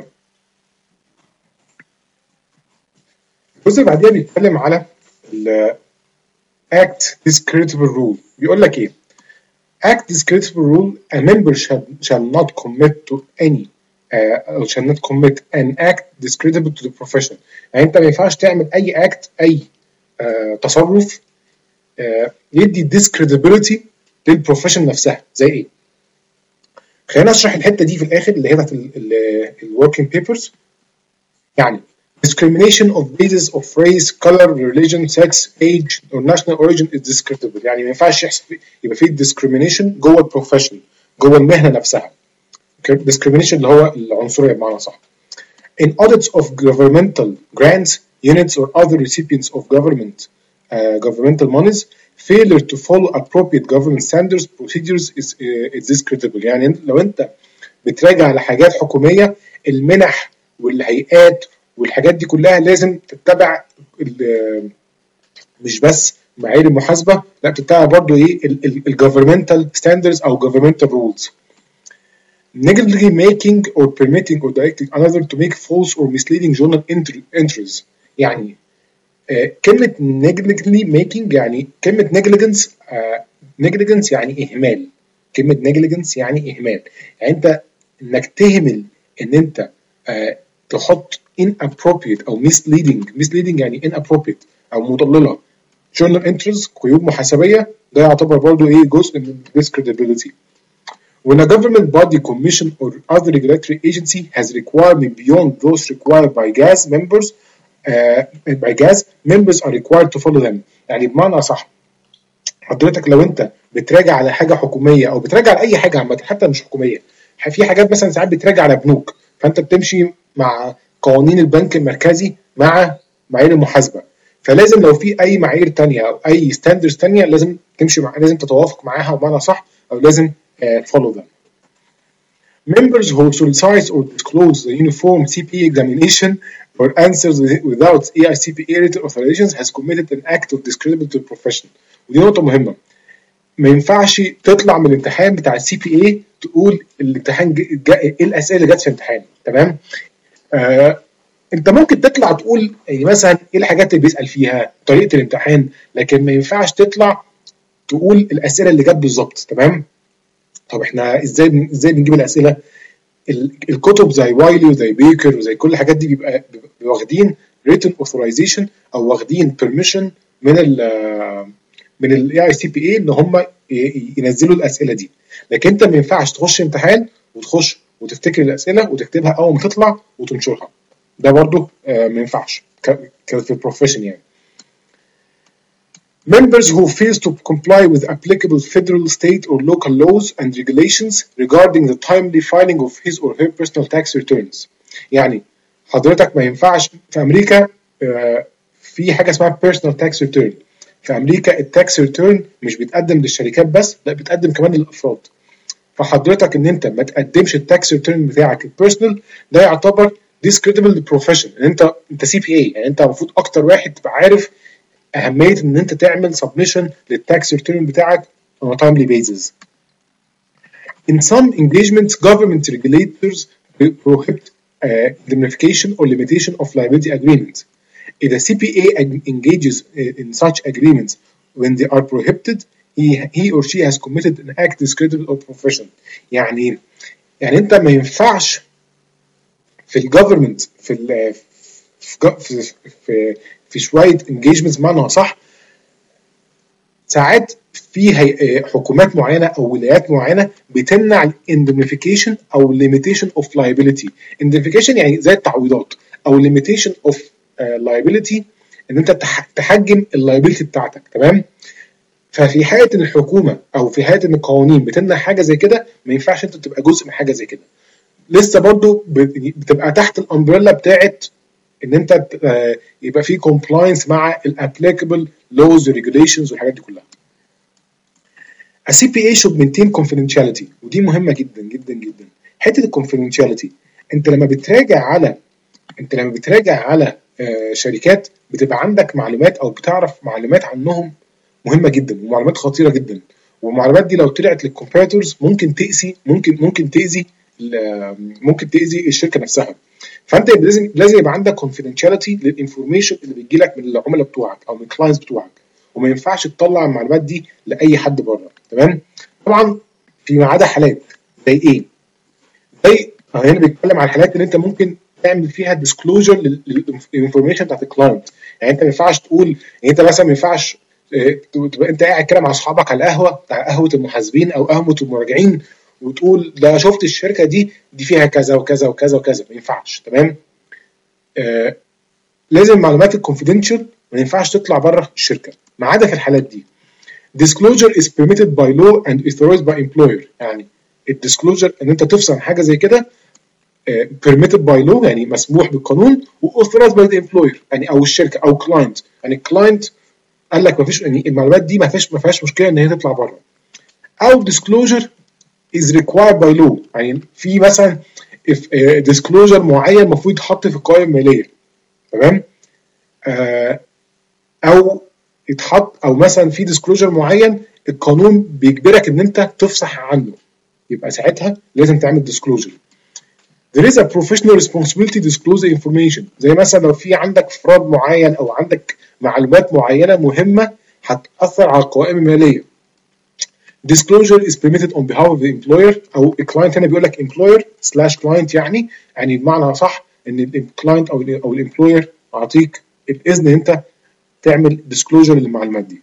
الجزء اللي بعديها بيتكلم على ال act discreditable rule. بيقول لك ايه؟ act discreditable rule: a member shall, shall not commit to any uh, shall not commit an act discreditable to the profession. يعني انت ما ينفعش تعمل اي act اي uh, تصرف uh, يدي discredibility للبروفيشن نفسها. زي ايه؟ خلينا نشرح الحته دي في الاخر اللي هي بتاعت الوركينج بيبرز. يعني discrimination of basis of race, color, religion, sex, age or national origin is discreditable. يعني ما ينفعش يحصل يبقى في discrimination جوه البروفيشن جوه المهنه نفسها. discrimination اللي هو العنصريه بمعنى صح. In audits of governmental grants, units or other recipients of government uh, governmental monies, failure to follow appropriate government standards procedures is uh, is discreditable. يعني لو انت بتراجع على حاجات حكوميه، المنح والهيئات والحاجات دي كلها لازم تتبع مش بس معايير المحاسبه، لا بتتبع برضه ايه الجوفرمنتال ستاندردز او governmental rules. Negligently making or permitting or directing another to make false or misleading journal entries. يعني آه كلمة negligently making يعني كلمة negligence آه negligence يعني إهمال. كلمة negligence يعني إهمال. يعني أنت إنك تهمل إن أنت آه تحط inappropriate أو misleading misleading يعني inappropriate أو مضللة journal entries قيود محاسبية، ده يعتبر برضو إيه جزء من discredibility. When a government body, commission or other regulatory agency has requirement beyond those required by G A S members uh, by G A S members are required to follow them. يعني بمعنى صح حضرتك لو انت بتراجع على حاجه حكوميه او بتراجع على اي حاجه عامه حتى مش حكوميه، في حاجات مثلا ساعات بتراجع على بنوك، فانت بتمشي مع قوانين البنك المركزي مع معايير المحاسبه، فلازم لو في اي معايير تانية او اي ستاندردز تانية لازم تمشي مع لازم تتوافق معاها بمعنى صح او لازم uh, follow them. Members who solicit or disclose the uniform C P A examination or answers without A I C P A rated authorizations has committed an act of discreditable to the profession. ودي نقطة مهمة. ما ينفعش تطلع من الامتحان بتاع السي بي اي تقول الامتحان ايه الاسئله اللي جت في الامتحان، تمام؟ آه انت ممكن تطلع تقول يعني مثلا ايه الحاجات اللي بيسال فيها طريقه الامتحان، لكن ما ينفعش تطلع تقول الاسئله اللي جت بالظبط، تمام؟ طب احنا ازاي ازاي بنجيب الاسئله؟ الكتب زي وايلي وزي بيكر وزي كل الحاجات دي بيبقى واخدين written authorization او واخدين permission من ال من الاي اي سي بي اي ان هم ينزلوا الاسئله دي، لكن انت ما ينفعش تخش امتحان وتخش وتفتكر الاسئله وتكتبها اول ما تطلع وتنشرها، ده برضو ما ينفعش في البروفيشن يعني. Members who fail to comply with applicable federal, state or local laws and regulations regarding the timely filing of his or her personal tax returns. يعني حضرتك ما ينفعش في امريكا في حاجه اسمها personal tax return. في امريكا التاكس ريتيرن مش بيتقدم للشركات بس، لا بيتقدم كمان للافراد. فحضرتك ان انت ما تقدمش التاكس ريتيرن بتاعك البيرسونال ده يعتبر discreditable للبروفيشن. انت انت سي بي اي، يعني انت المفروض اكتر واحد تبقى عارف اهميه ان انت تعمل سبمشن للتاكس ريتيرن بتاعك on a timely basis. In some engagements, government regulators prohibit uh, indemnification or limitation of liability agreements. If the C P A engages in such agreements when they are prohibited, he, he or she has committed an act discreditable of profession. يعني يعني انت ما ينفعش في الجفرمنت في ال في في في شويه engagements معناها صح، ساعات في حكومات معينه او ولايات معينه بتمنع indemnification او limitation of liability. indemnification يعني زي التعويضات، او limitation of liability ان انت تحجم اللايبيلتي بتاعتك، تمام؟ ففي حاله ان الحكومه او في حاله ان القوانين بتمنع حاجه زي كده ما ينفعش انت تبقى جزء من حاجه زي كده. لسه برضو بتبقى تحت الامبريلا بتاعت ان انت يبقى في كومبلاينس مع الابليكابل لوز وريجوليشنز والحاجات دي كلها. A سي بي إيه should maintain confidentiality، ودي مهمه جدا جدا جدا. حته الكونفيدنشاليتي، انت لما بتراجع على انت لما بتراجع على شركات بتبقى عندك معلومات او بتعرف معلومات عنهم مهمه جدا ومعلومات خطيره جدا، والمعلومات دي لو طلعت للكومبيتيتورز ممكن تاذي ممكن ممكن تاذي ممكن تاذي الشركه نفسها. فانت لازم لازم يبقى عندك كونفيدنشاليتي للانفورميشن اللي بتجي لك من العملاء بتوعك او من الكلاينتس بتوعك، وما ينفعش تطلع المعلومات دي لاي حد بره. تمام؟ طبعا في عدا حالات زي ايه؟ زي هنا بيتكلم على الحالات اللي انت ممكن تعمل فيها ديسكلوجر للانفورميشن بتاعت الكلاينت. يعني انت ما ينفعش تقول، يعني انت مثلا ما ينفعش تبقى انت قاعد كده مع اصحابك على القهوه بتاع قهوه المحاسبين او قهوه المراجعين وتقول ده شفت الشركه دي دي فيها كذا وكذا وكذا وكذا، ما ينفعش. تمام؟ آه لازم معلومات الكونفيدنشال ما ينفعش تطلع بره الشركه ما عدا في الحالات دي. disclosure is permitted by law and authorized by employer. يعني الديسكلوجر ان انت تفصل حاجه زي كده uh, permitted by law يعني مسموح بالقانون، و authorized by the employer يعني او الشركه او client، يعني الكلاينت قال لك ما فيش، يعني المعلومات دي ما فيش ما فيهاش مشكله ان هي تطلع بره. او disclosure is required by law، يعني في مثلا if uh, disclosure معين المفروض يتحط في القوائم الماليه. تمام؟ uh, او يتحط، او مثلا في ديسكلوجر معين القانون بيجبرك ان انت تفصح عنه، يبقى ساعتها لازم تعمل ديسكلوجر. There is a professional responsibility to disclose the information. زي مثلا لو في عندك فراد معين او عندك معلومات معينه مهمه هتاثر على القوائم الماليه. Disclosure is permitted on behalf of the employer، او الكلاينت هنا بيقول لك employer slash client، يعني يعني بمعنى صح ان الكلاينت او ال او الامبلوير اعطيك الاذن انت تعمل disclosure للمعلومات دي.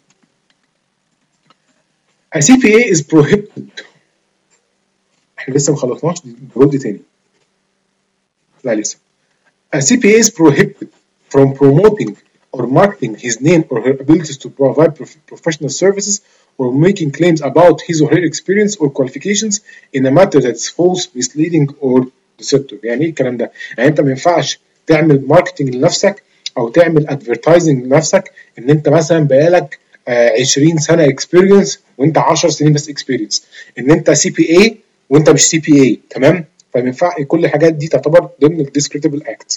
A سي بي إيه is prohibited. احنا لسه ما خلصناش، جزء تاني. لا لسه. A سي بي إيه is prohibited from promoting or marketing his name or her abilities to provide professional services or making claims about his or her experience or qualifications in a matter that's false, misleading or deceptive. يعني ايه الكلام ده؟ يعني انت ما ينفعش تعمل ماركتنج لنفسك او تعمل ادفرتايزنج لنفسك ان انت مثلا بقالك عشرين سنه اكسبيرينس وانت عشر سنين بس اكسبيرينس، ان انت سي بي اي وانت مش سي بي اي. تمام؟ فينفع كل الحاجات دي تعتبر ضمن الديسكريبتبل اكت.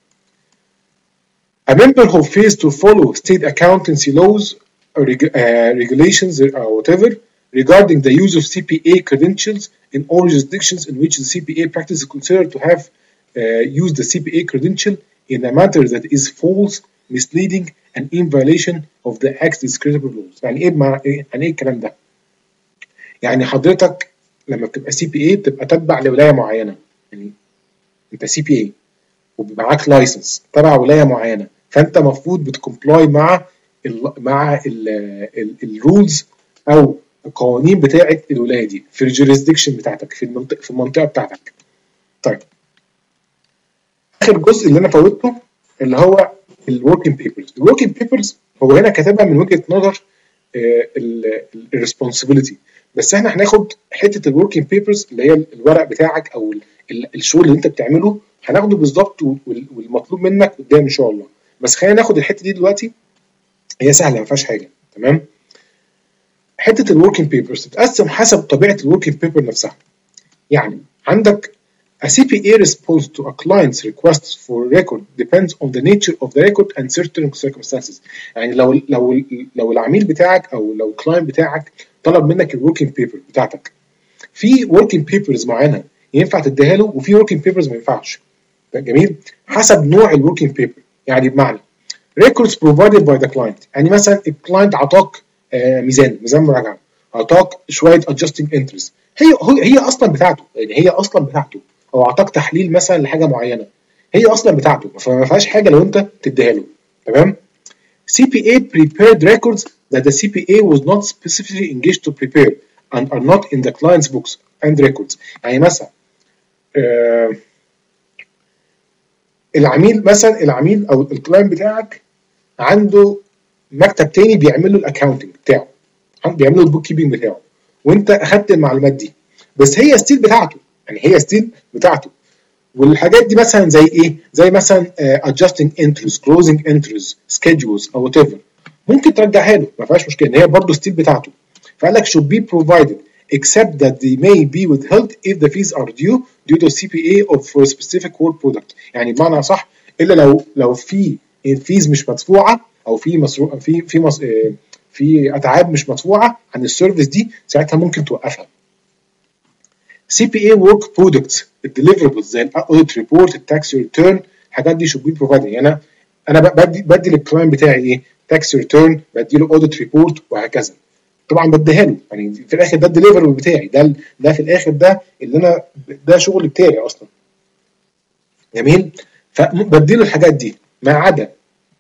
A member who fails to follow state accountancy laws or reg- uh, regulations or whatever regarding the use of C P A credentials in all jurisdictions in which the C P A practice is considered to have uh, used the C P A credential in a matter that is false, misleading and in violation of the Act's discreditable laws. يعني ايه مع ايه؟ يعني ايه الكلام ده؟ يعني حضرتك لما بتبقى سي بي اي بتبقى تتبع لولايه معينه، يعني انت سي بي اي وبيبقى معاك لايسنس تبع ولايه معينه، فانت المفروض بتكمبلاي مع ال مع الرولز او القوانين بتاعه الولايه دي في الجوريسدكشن بتاعتك، في المنطقه في المنطقه بتاعتك. طيب اخر جزء اللي انا فوتته اللي هو الوركينج بيبرز. الوركينج بيبرز هو هنا كاتبها من وجهه نظر الريسبونسبيلتي، بس احنا هناخد حته الوركينج بيبرز اللي هي الورق بتاعك او الشغل اللي انت بتعمله هناخده بالظبط والمطلوب منك قدام ان شاء الله. بس خلينا ناخد الحته دي دلوقتي، هي سهله ما فيهاش حاجه. تمام؟ حته الوركينج بيبرز تتقسم حسب طبيعه الوركينج بيبر نفسها. يعني عندك a سي بي إيه response to a client's request for record depends on the nature of the record and certain circumstances. يعني لو لو لو العميل بتاعك او لو الكلاينت بتاعك طلب منك الوركينج بيبر بتاعتك، في وركينج بيبرز معينه ينفع تديها له وفي وركينج بيبرز ما ينفعش. جميل؟ حسب نوع الوركينج بيبر. يعني بمعنى records provided by the client، يعني مثلا الكلاينت عطاك آه ميزان ميزان مراجعه، عطاك شويه adjusting entries، هي هي اصلا بتاعته، يعني هي اصلا بتاعته، او اعطاك تحليل مثلا لحاجه معينه هي اصلا بتاعته، فما فيهاش حاجه لو انت تديها له. تمام؟ سي بي إيه prepared records that the سي بي إيه was not specifically engaged to prepare and are not in the client's books and records. يعني مثلا آه العميل مثلا العميل او الكلاينت بتاعك عنده مكتب تاني بيعمل له الاكاونتنج بتاعه، بيعمل له البوك كيبنج بتاعه، وانت اخدت المعلومات دي، بس هي ستيل بتاعته، يعني هي ستيل بتاعته. والحاجات دي مثلا زي ايه؟ زي مثلا uh, adjusting entries, closing entries, schedules او whatever ممكن ترجعها له ما فيهاش مشكله، ان هي برضه ستيل بتاعته. فقال لك should be provided except that they may be withheld if the fees are due due to سي بي اي of for a specific work product. يعني بمعنى صح الا لو لو في الفيز مش مدفوعه او في مصروف في في مص... في اتعاب مش مدفوعه عن السيرفيس دي، ساعتها ممكن توقفها. سي بي اي work products deliverables زي الاوديت ريبورت، التاكس ريتيرن، الحاجات دي should be provided. يعني انا انا بدي بدي للكلاينت بتاعي ايه؟ تاكس ريتيرن، بدي له اوديت ريبورت وهكذا. طبعا بديها له، يعني في الاخر ده الدليفربل بتاعي، ده ده في الاخر ده اللي انا ده شغل بتاعي اصلا. جميل. فبدي له الحاجات دي ما عدا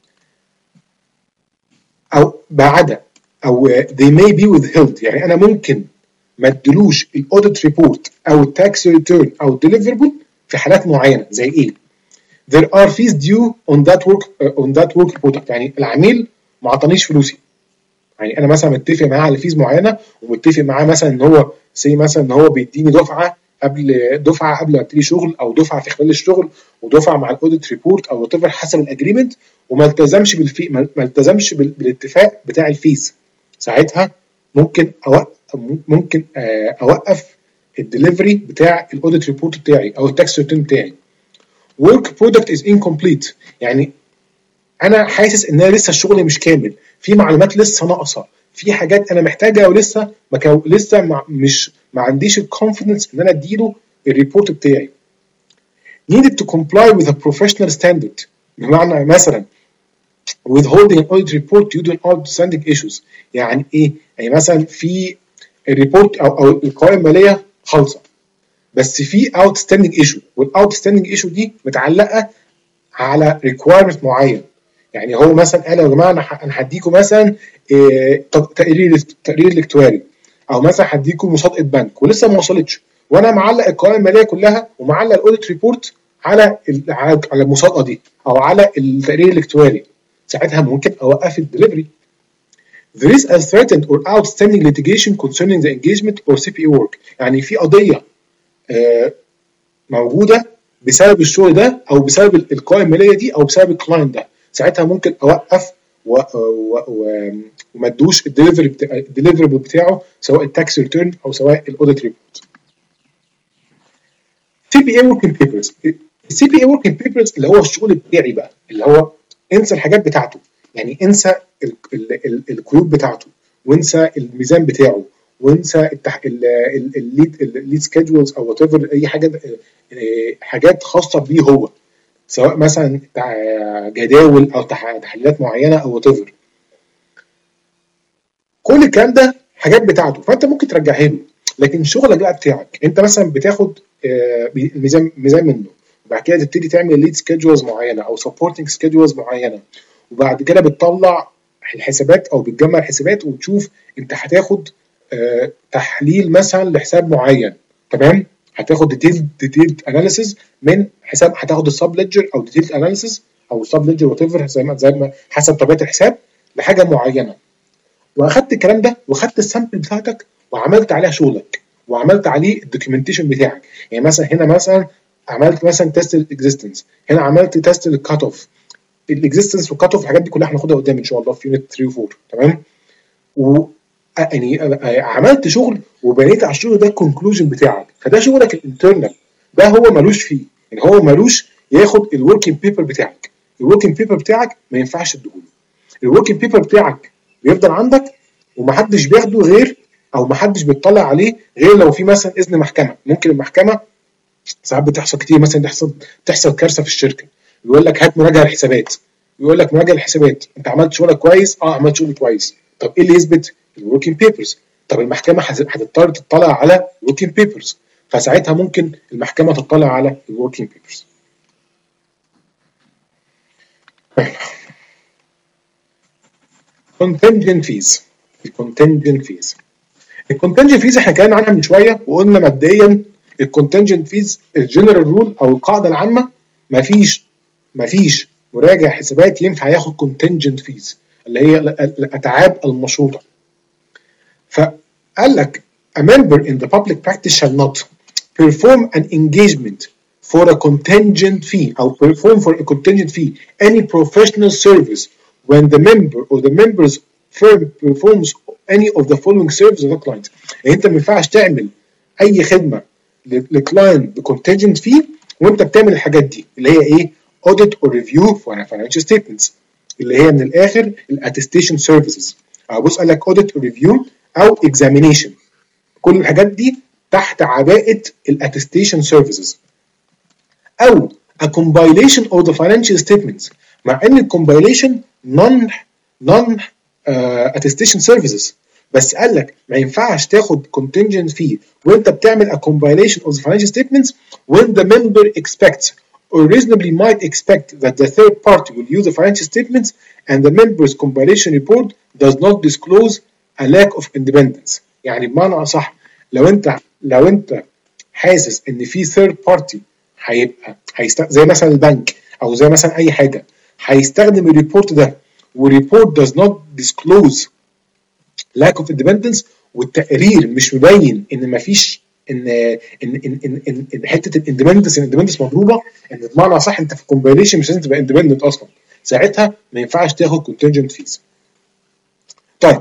او ما عدا او they may be withheld. يعني انا ممكن ما ادلوش الاوديت ريبورت او التاكس ريتيرن او الديليفربل في حالات معينه. زي ايه؟ there are fees due on that work uh, on that work product. يعني العميل ما عطانيش فلوسي، يعني انا مثلا متفق معاه على فيز معينه، ومتفق معاه مثلا ان هو سي مثلا ان هو بيديني دفعه قبل دفعه قبل ما ابتدي شغل، او دفعه في خلال الشغل، ودفعه مع الاوديت ريبورت او وات ايفر حسب الاجريمنت، وما التزمش بالفي ما التزمش بالاتفاق بتاع الفيز. ساعتها ممكن اوقف ممكن اوقف الدليفري بتاع الاوديت ريبورت بتاعي او التاكس ريتيرن بتاعي. work product is incomplete. يعني انا حاسس ان انا لسه الشغل مش كامل، في معلومات لسه ناقصه، في حاجات انا محتاجها ولسه ما كو... لسه ما مش ما عنديش الكونفيدنس ان انا اديله الريبورت بتاعي. needed to comply with a professional standard. بمعنى مثلا withholding an audit report due to outstanding issues. يعني ايه؟ يعني مثلا في الريبورت او او القوائم الماليه خالصه، بس في outstanding issue، والاوتستاندنج issue دي متعلقه على requirement معين. يعني هو مثلا قال يا جماعه انا هديكم مثلا إيه تقرير تقرير الكتواري، او مثلا هديكم مسابقه بنك ولسه ما وصلتش، وانا معلق القوائم الماليه كلها ومعلق الاوديت ريبورت على على المسابقه دي او على التقرير الكتواري. ساعتها ممكن اوقف الدليفري. There is a threatened or outstanding litigation concerning the engagement or سي بي اي work. يعني في قضيه آه موجوده بسبب الشغل ده، او بسبب القوائم الماليه دي، او بسبب الكلاينت ده. ساعتها ممكن اوقف وما ادوش الدليفري بتاع الدليفربل بتاعه، سواء التاكس ريتيرن او سواء الاوديت ريبورت. سي بي اي وركينج بيبرز. السي بي اي وركينج بيبرز اللي هو الشغل بتاعي بقى، اللي هو انسى الحاجات بتاعته، يعني انسى القيود بتاعته، وانسى الميزان بتاعه، وانسى الليد الليد سكيدجولز او وات ايفر، اي حاجه حاجات خاصه بيه هو، سواء مثلا جداول او تحليلات معينه او وات ايفر. كل الكلام ده حاجات بتاعته، فانت ممكن ترجعها له. لكن شغلك بقى بتاعك انت، مثلا بتاخد ميزان ميزان منه، وبعد كده تبتدي تعمل ليد سكيدجولز معينه او سبورتنج سكيدجولز معينه، وبعد كده بتطلع الحسابات او بتجمع الحسابات وتشوف انت هتاخد تحليل مثلا لحساب معين. تمام؟ هتاخد ديتيل ديتيل اناليسيز من حساب، هتاخد السب ليدجر او ديتيل اناليسيز او السب ليدجر وات ايفر زي ما زي ما حسب طبيعه الحساب لحاجه معينه. واخدت الكلام ده واخدت السامبل بتاعتك وعملت عليها شغلك وعملت عليه الدوكيومنتيشن بتاعك. يعني مثلا هنا مثلا عملت مثلا تيست الاكزيستنس، هنا عملت تيست الكات اوف. الاكزيستنس والكات اوف الحاجات دي كلها هناخدها قدام ان شاء الله في يونت ثلاثة و أربعة. تمام؟ و يعني عملت شغل وبنيت على الشغل ده الكونكلوجن بتاعك. فده شغلك الانترنال، ده هو ملوش فيه، يعني هو ملوش ياخد الوركينج بيبر بتاعك. الوركينج بيبر بتاعك ما ينفعش تديهوله. الوركينج بيبر بتاعك بيفضل عندك ومحدش بياخده غير، او محدش بيطلع عليه غير لو في مثلا اذن محكمه. ممكن المحكمه ساعات بتحصل كتير، مثلا تحصل تحصل كارثه في الشركه، يقول لك هات مراجعه الحسابات، يقول لك مراجعه الحسابات انت عملت شغلك كويس، اه عملت شغل كويس. طب ايه اللي يثبت؟ الوركينج بيبرز. طب المحكمه هتضطر تطلع على الوركينج بيبرز، فساعتها ممكن المحكمه تطلع على الوركينج بيبرز. contingent fees. الcontingent fees الcontingent fees احنا اتكلمنا عنها من شويه وقلنا مبدئيا الcontingent fees الجنرال رول او القاعده العامه، مفيش مفيش مراجع حسابات ينفع ياخد contingent fees اللي هي الاتعاب المشروطه. فقال لك a member in the public practice shall not perform an engagement for a contingent fee أو perform for a contingent fee any professional service when the member or the member's firm performs any of the following services of the client. يعني أنت ما ينفعش تعمل أي خدمة لكلاينت بcontingent fee وأنت بتعمل الحاجات دي اللي هي إيه؟ audit or review for financial statements اللي هي من الآخر ال attestation services. أو بص قال لك audit or review أو examination. كل الحاجات دي تحت عباءة ال attestation services. أو a compilation of the financial statements مع إن ال compilation non non uh, attestation services بس قال لك ما ينفعش تاخد contingent fee وأنت بتعمل a compilation of the financial statements when the member expects or reasonably might expect that the third party will use the financial statements and the member's compilation report does not disclose a lack of independence. يعني بمعنى أصح لو أنت لو أنت حاسس إن في third party هيبقى هيست... زي مثلا البنك أو زي مثلا أي حاجة هيستخدم الريبورت ده والريبورت does not disclose lack of independence والتقرير مش مبين إن مفيش ان ان ان ان, إن حته الاندبندنس الاندبندنس مضروبه ان بمعنى صح انت في الكومبايليشن مش لازم تبقى اندبندنت اصلا ساعتها ما ينفعش تاخد contingent fees. طيب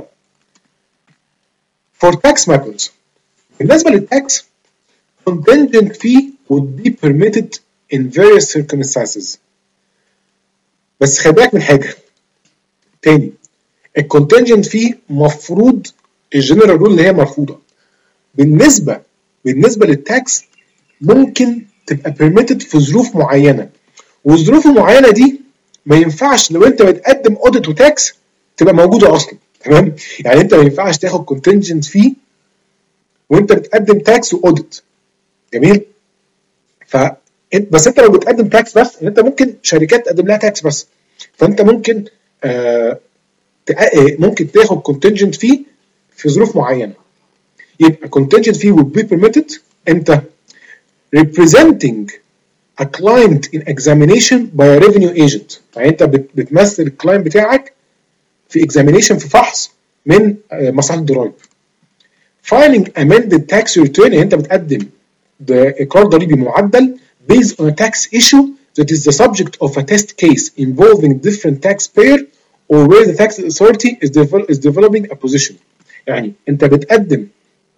for tax matters بالنسبه للتاكس contingent fee would be permitted in various circumstances. بس خلي بالك من حاجه تاني الcontingent fee مفروض الجنرال رول اللي هي مرفوضه. بالنسبه بالنسبه للتاكس ممكن تبقى permitted في ظروف معينه والظروف المعينه دي ما ينفعش لو انت بتقدم audit وتاكس تبقى موجوده اصلا. تمام يعني انت ما ينفعش تاخد contingent fee وانت بتقدم تاكس واوديت. جميل. ف بس انت لو بتقدم تاكس بس انت ممكن شركات تقدم لها تاكس بس فانت ممكن آه ممكن تاخد contingent fee في ظروف معينه. يبقى contingent fee would be permitted انت representing a client in examination by a revenue agent. يعني انت بتمثل الكلاينت بتاعك في examination في فحص من مصلحه الضرائب. filing amended tax return يعني انت بتقدم اقرار ضريبي معدل based on a tax issue that is the subject of a test case involving different taxpayer or where the tax authority is, devel is developing a position. يعني انت بتقدم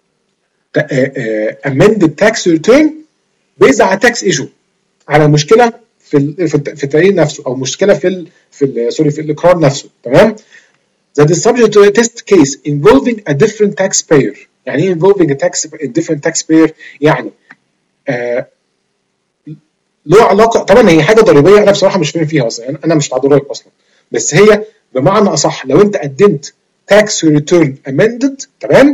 amended tax return based على tax issue على مشكله في ال في التقرير نفسه او مشكله في ال في ال سوري في الاقرار نفسه. تمام. that is subject to a test case involving a different taxpayer. يعني ايه involving a tax a different taxpayer؟ يعني آه له علاقه طبعا هي حاجه ضريبيه انا بصراحه مش فاهم فيها اصلا انا مش بتاع ضرايب اصلا بس هي بمعنى اصح لو انت قدمت tax return amended تمام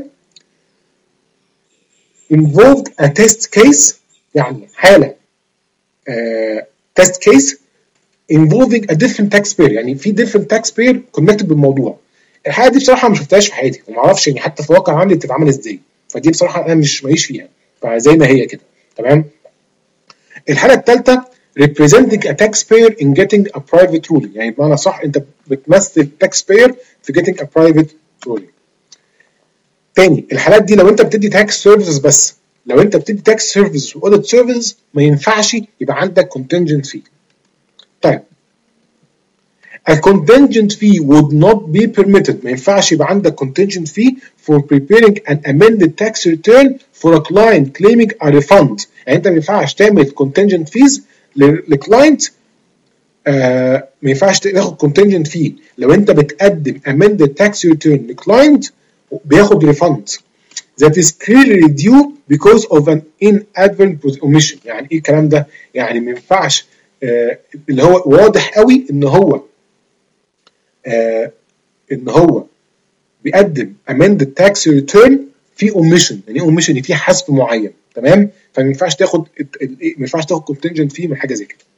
involved a test case يعني حالة uh, test case involving a different taxpayer يعني في different taxpayer connected بالموضوع. الحالة دي بصراحة ما شفتهاش في حياتي وما اعرفش يعني حتى في واقع عملي بتتعمل ازاي فدي بصراحة انا مش ماليش فيها فزي ما هي كده. تمام. الحالة الثالثة representing a taxpayer in getting a private ruling يعني بمعنى صح انت بتمثل taxpayer في getting a private ruling. تاني الحالات دي لو انت بتدي تاكس سيرفيسز بس لو انت بتدي تاكس سيرفيسز واوديت سيرفيسز ما ينفعش يبقى عندك contingent fee. طيب a contingent fee would not be permitted ما ينفعش يبقى عندك contingent fee for preparing an amended tax return for a client claiming a refund. يعني انت ما ينفعش تعمل contingent fees لكلاينت آه ما ينفعش تاخد contingent fee لو انت بتقدم amended tax return لكلاينت بياخد ريفند that is clearly due because of an inadvertent omission. يعني ايه الكلام ده؟ يعني ما ينفعش آه اللي هو واضح قوي ان هو آه ان هو بيقدم amended tax return في omission. يعني ايه omission؟ في حذف معين. تمام؟ فما ينفعش تاخد ما ينفعش تاخد contingent fee من حاجه زي كده.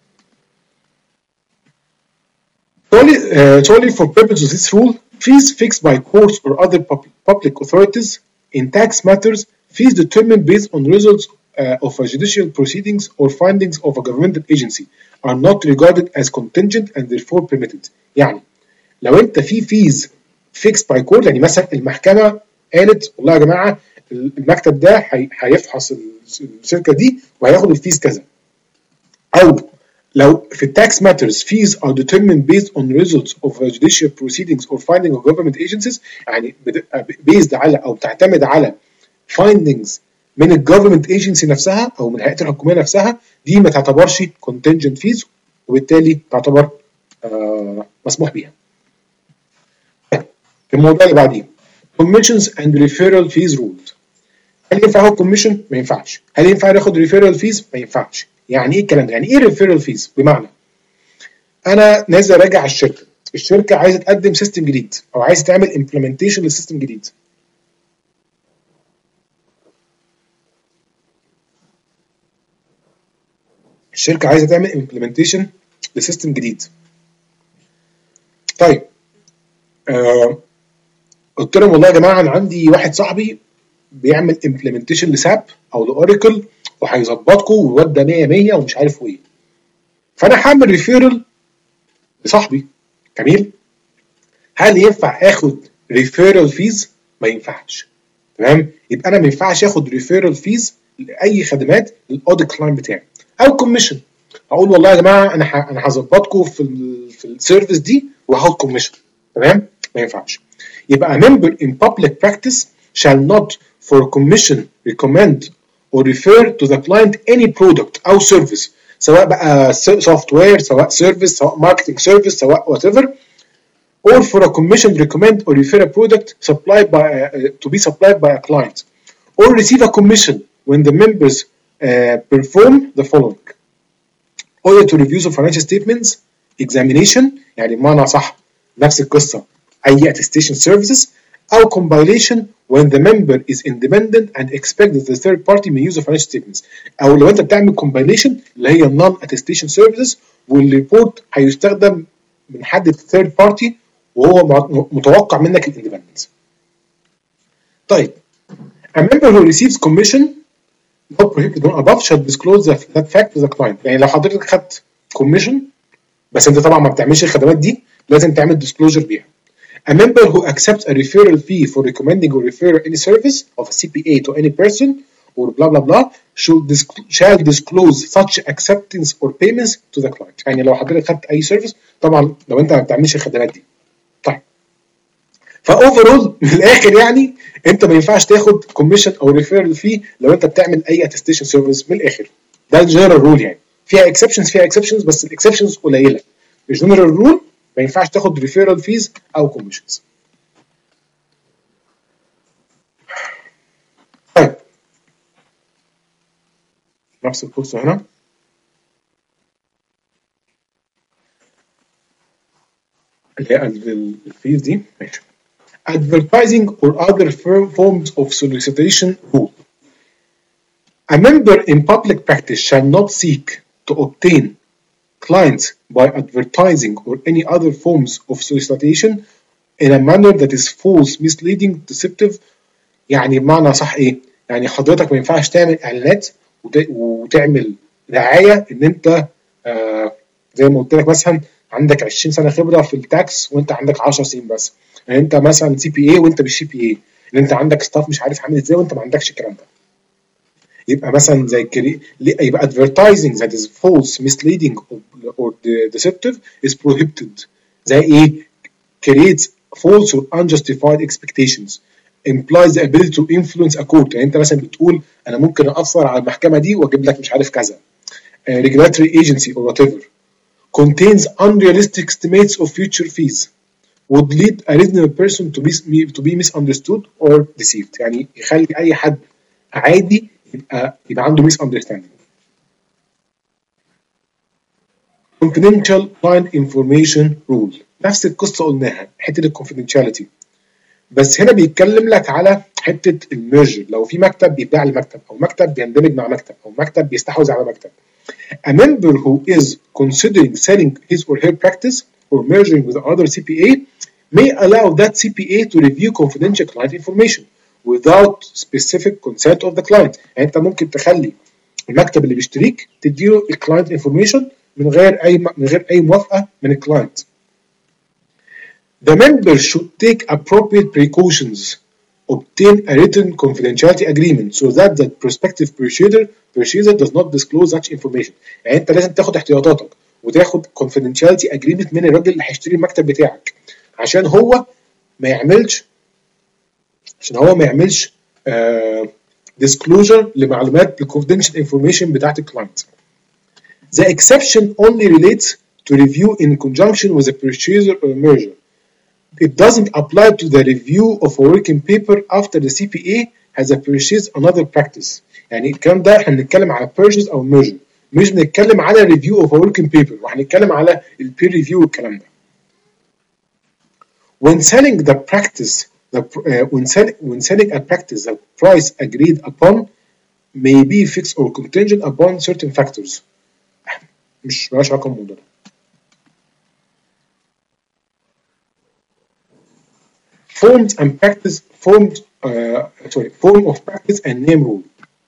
Solely for purposes of this rule fees fixed by courts or other public, public authorities in tax matters, fees determined based on results uh, of a judicial proceedings or findings of a governmental agency are not regarded as contingent and therefore permitted. يعني لو انت في fees fixed by court يعني مثلا المحكمة قالت والله يا جماعة المكتب ده هيفحص الشركه دي وهياخد الفيز كذا. او لو في التاكس ماترز fees are determined based on results of judicial proceedings or finding of government agencies، يعني based على او بتعتمد على findings من الجفرمنت ايجنسي نفسها او من الهيئات الحكوميه نفسها، دي ما تعتبرش contingent fees وبالتالي تعتبر آه مسموح بيها. الموضوع اللي بعديه commissions and referral fees rules. هل ينفع ياخد كوميشن؟ ما ينفعش. هل ينفع ياخد ريفيرال فيز؟ ما ينفعش. يعني ايه الكلام ده؟ يعني ايه ريفيرال فيز؟ بمعنى انا نازل راجع على الشركه، الشركه عايزه تقدم سيستم جديد او عايزه تعمل امبلمنتيشن لسيستم جديد. الشركه عايزه تعمل امبلمنتيشن لسيستم جديد. طيب آه قلت لهم والله يا جماعه انا عندي واحد صاحبي بيعمل امبلمنتيشن لساب او لاوراكل وهيظبطكم والواد ده مية مية ومش عارف ايه. فانا هعمل ريفيرال لصاحبي. جميل. هل ينفع اخد ريفيرال فيز؟ ما ينفعش. تمام؟ يبقى انا ما ينفعش اخد ريفيرال فيز لاي خدمات للاوديت كلاينت بتاعي. او كوميشن. اقول والله يا جماعه انا ح... انا هظبطكم في ال... في السيرفيس دي وهاخد كوميشن. تمام؟ ما ينفعش. يبقى member in public practice shall not for commission recommend or refer to the client any product أو service، سواء بقى software سواء service سواء marketing service سواء whatever، or for a commission recommend or refer a product supplied by uh, to be supplied by a client or receive a commission when the members uh, perform the following: audit or reviews of financial statements, examination يعني بمعنى صح نفس القصة أي attestation services، أو compilation when the member is independent and expect that the third party may use the financial statements. أو لو أنت بتعمل compilation اللي هي non attestation services والريبورت هيستخدم من حد third party وهو متوقع منك الاندبندنس. طيب a member who receives commission not prohibited from above shall disclose that fact to the client. يعني لو حضرتك خدت commission بس أنت طبعا ما بتعملش الخدمات دي لازم تعمل disclosure بيها. A member who accepts a referral fee for recommending or referring any service of a C P A to any person or blah blah blah should disc- shall disclose such acceptance or payments to the client. يعني لو حضرتك خدت أي service طبعا لو أنت ما بتعملش الخدمات دي. طيب فأوفرول من الآخر يعني أنت ما ينفعش تاخد كوميشن أو ريفيرال فيه لو أنت بتعمل أي اتستيشن سيرفيس من الآخر. ده الجنرال رول يعني. فيها اكسبشنز فيها اكسبشنز بس الاكسبشنز قليلة. الجنرال رول ما ينفعش تاخد ريفيرال فيز او كوميشنز. طيب نفس القصه هنا اللي هي الفيز دي ماشي. advertising or other forms of solicitation rule. A member in public practice shall not seek to obtain clients by advertising or any other forms of solicitation in a manner that is false, misleading, deceptive. يعني بمعنى صح ايه؟ يعني حضرتك ما ينفعش تعمل اعلانات وتعمل دعايه ان انت آه زي ما قلت لك مثلا عندك عشرين سنه خبره في التاكس وانت عندك عشر سنين بس. يعني انت مثلا سي بي اي وانت مش سي بي اي، ان انت عندك ستاف مش عارف عامل ازاي وانت ما عندكش الكلام ده. يبقى مثلا زي كري... يبقى advertising that is false, misleading or deceptive is prohibited. زي ايه؟ creates false or unjustified expectations, implies the ability to influence a court. يعني انت مثلا بتقول انا ممكن اثر على المحكمه دي واجيب لك مش عارف كذا. uh, regulatory agency or whatever contains unrealistic estimates of future fees would lead a reasonable person to be to be misunderstood or deceived. يعني يخلي اي حد عادي يبقى يبقى عنده misunderstanding. confidential client information rule نفس القصه قلناها حته الكونفيدنشاليتي، بس هنا بيتكلم لك على حته الميرجر. لو في مكتب بيبيع لمكتب او مكتب بيندمج مع مكتب او مكتب بيستحوذ على مكتب. A member who is considering selling his or her practice or merging with another C P A may allow that C P A to review confidential client information without specific consent of the client. يعني انت ممكن تخلي المكتب اللي بيشتريك تديله الكلاينت انفورميشن من غير اي من غير اي موافقه من الكلاينت. The member should take appropriate precautions obtain a written confidentiality agreement so that the prospective purchaser purchaser does not disclose such information. يعني انت لازم تاخد احتياطاتك وتاخد confidentiality agreement من الراجل اللي هيشتري المكتب بتاعك عشان هو ما يعملش عشان هو ما يعملش uh, disclosure لمعلومات confidential information بتاعت الكلاينت. The exception only relates to review in conjunction with a purchaser or merger. It doesn't apply to the review of a working paper after the C P A has purchased another practice. يعني الكلام ده احنا بنتكلم على purchase او merger، مش بنتكلم على review of a working paper، وهنتكلم على ال peer review والكلام ده. When selling the practice, the, uh, when, sell, when selling a practice, the price agreed upon may be fixed or contingent upon certain factors. مش مالهاش علاقة بالموضوع ده. Forms and practice, formed, uh, sorry, form of practice and name rule.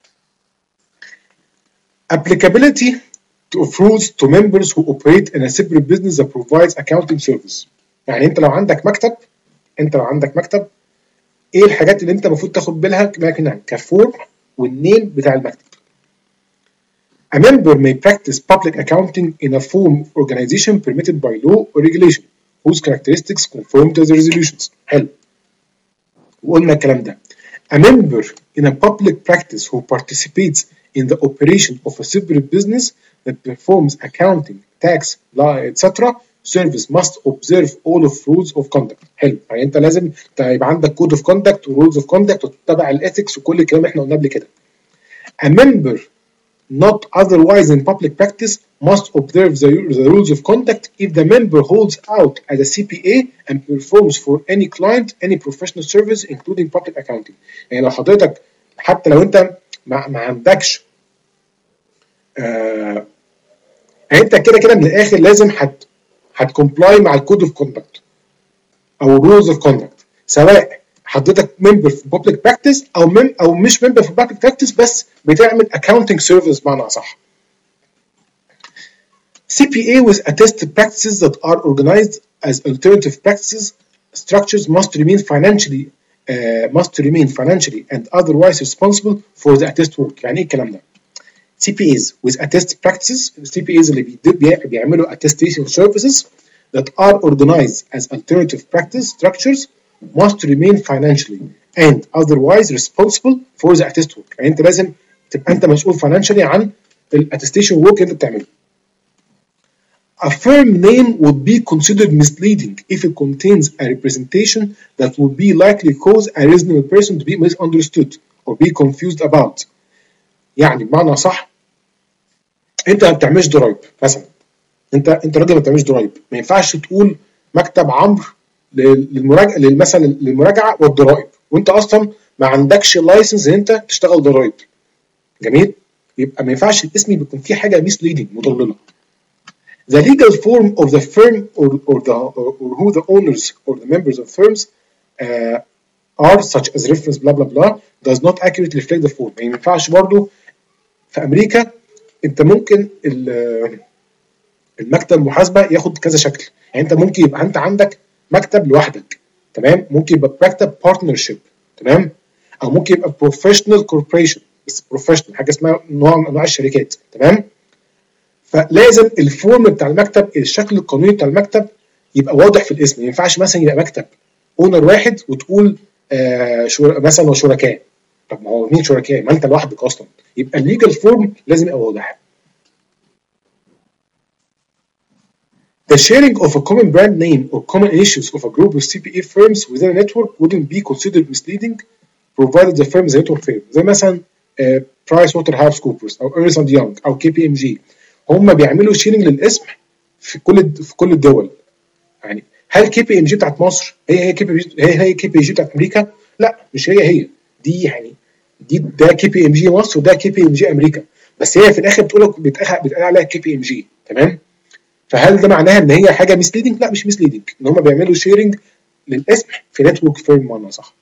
Applicability of rules to members who operate in a separate business that provides accounting service. يعني انت لو عندك مكتب انت لو عندك مكتب ايه الحاجات اللي انت المفروض تاخد بالها منها كفورم والنيم بتاع المكتب. A member may practice public accounting in a form of organization permitted by law or regulation whose characteristics conform to the resolutions. حلو. وقلنا الكلام ده. A member in a public practice who participates in the operation of a separate business that performs accounting, tax, law, et cetera service must observe all of rules of conduct. حلو. يعني انت لازم يبقى عندك code of conduct و rules of conduct وتتبع الethics وكل الكلام اللي احنا قلناه قبل كده. A member not otherwise in public practice must observe the, the rules of conduct if the member holds out as a C P A and performs for any client any professional service including public accounting. يعني لو حضرتك حتى لو انت ما, ما عندكش آه يعني انت كده كده من الاخر لازم هت هتكمبلاي مع الكود اوف كوندكت او الرولز اوف كوندكت، سواء حضرتك ممبر في public practice او مم او مش ممبر في public practice بس بتعمل accounting service بمعنى اصح. C P A with attested practices that are organized as alternative practices structures must remain financially uh, must remain financially and otherwise responsible for the attest work. يعني ايه الكلام ده؟ C P As with attested practices C P As اللي بيعملوا attestation services that are organized as alternative practice structures must remain financially and otherwise responsible for the attest work. يعني انت لازم تبقى انت مسؤول financially عن الاttestation work اللي انت بتعمله. A firm name would be considered misleading if it contains a representation that would be likely cause a reasonable person to be misunderstood or be confused about. يعني بمعنى صح انت ما بتعملش ضرايب مثلا، انت انت راجل ما بتعملش ضرايب، ما ينفعش تقول مكتب عمرو للمراجعه مثلا للمراجعه والضرائب وانت اصلا ما عندكش لايسنس ان انت تشتغل ضرايب. جميل؟ يبقى ما ينفعش الاسم يكون فيه حاجه misleading مضلله. The legal form of the firm or, or, the, or, or who the owners or the members of firms uh, are such as reference blah blah blah does not accurately reflect the form. يعني ما ينفعش برضه في امريكا انت ممكن المكتب المحاسبه ياخد كذا شكل. يعني انت ممكن يبقى انت عندك مكتب لوحدك، تمام؟ ممكن يبقى مكتب بارتنرشيب، تمام؟ او ممكن يبقى بروفيشنال كوربوريشن، بس بروفيشنال حاجه اسمها نوع من انواع الشركات، تمام؟ فلازم الفورم بتاع المكتب الشكل القانوني بتاع المكتب يبقى واضح في الاسم. ما ينفعش مثلا يبقى مكتب اونر واحد وتقول آه مثلا وشركاء. طب ما هو مين شركاء؟ ما انت لوحدك اصلا. يبقى الليجل فورم لازم يبقى واضح. The sharing of a common brand name or common initials of a group of C P A firms within a network wouldn't be considered misleading provided the firm is a network firm. زي مثلا uh, PricewaterhouseCoopers او Ernst and Young او K P M G. هم بيعملوا شيرنج للاسم في كل في كل الدول. يعني هل كي بي ام جي بتاعت مصر هي هي كي بي هي هي كي بي جي بتاعت امريكا؟ لا، مش هي هي دي. يعني دي ده كي بي ام جي مصر وده كي بي ام جي امريكا، بس هي في الاخر بتقول لك بيتقال عليها كي بي ام جي، تمام؟ فهل ده معناها ان هي حاجه مسليدنج؟ لا، مش مسليدنج، ان هم بيعملوا شيرنج للاسم في نتورك فيرم معنى صح.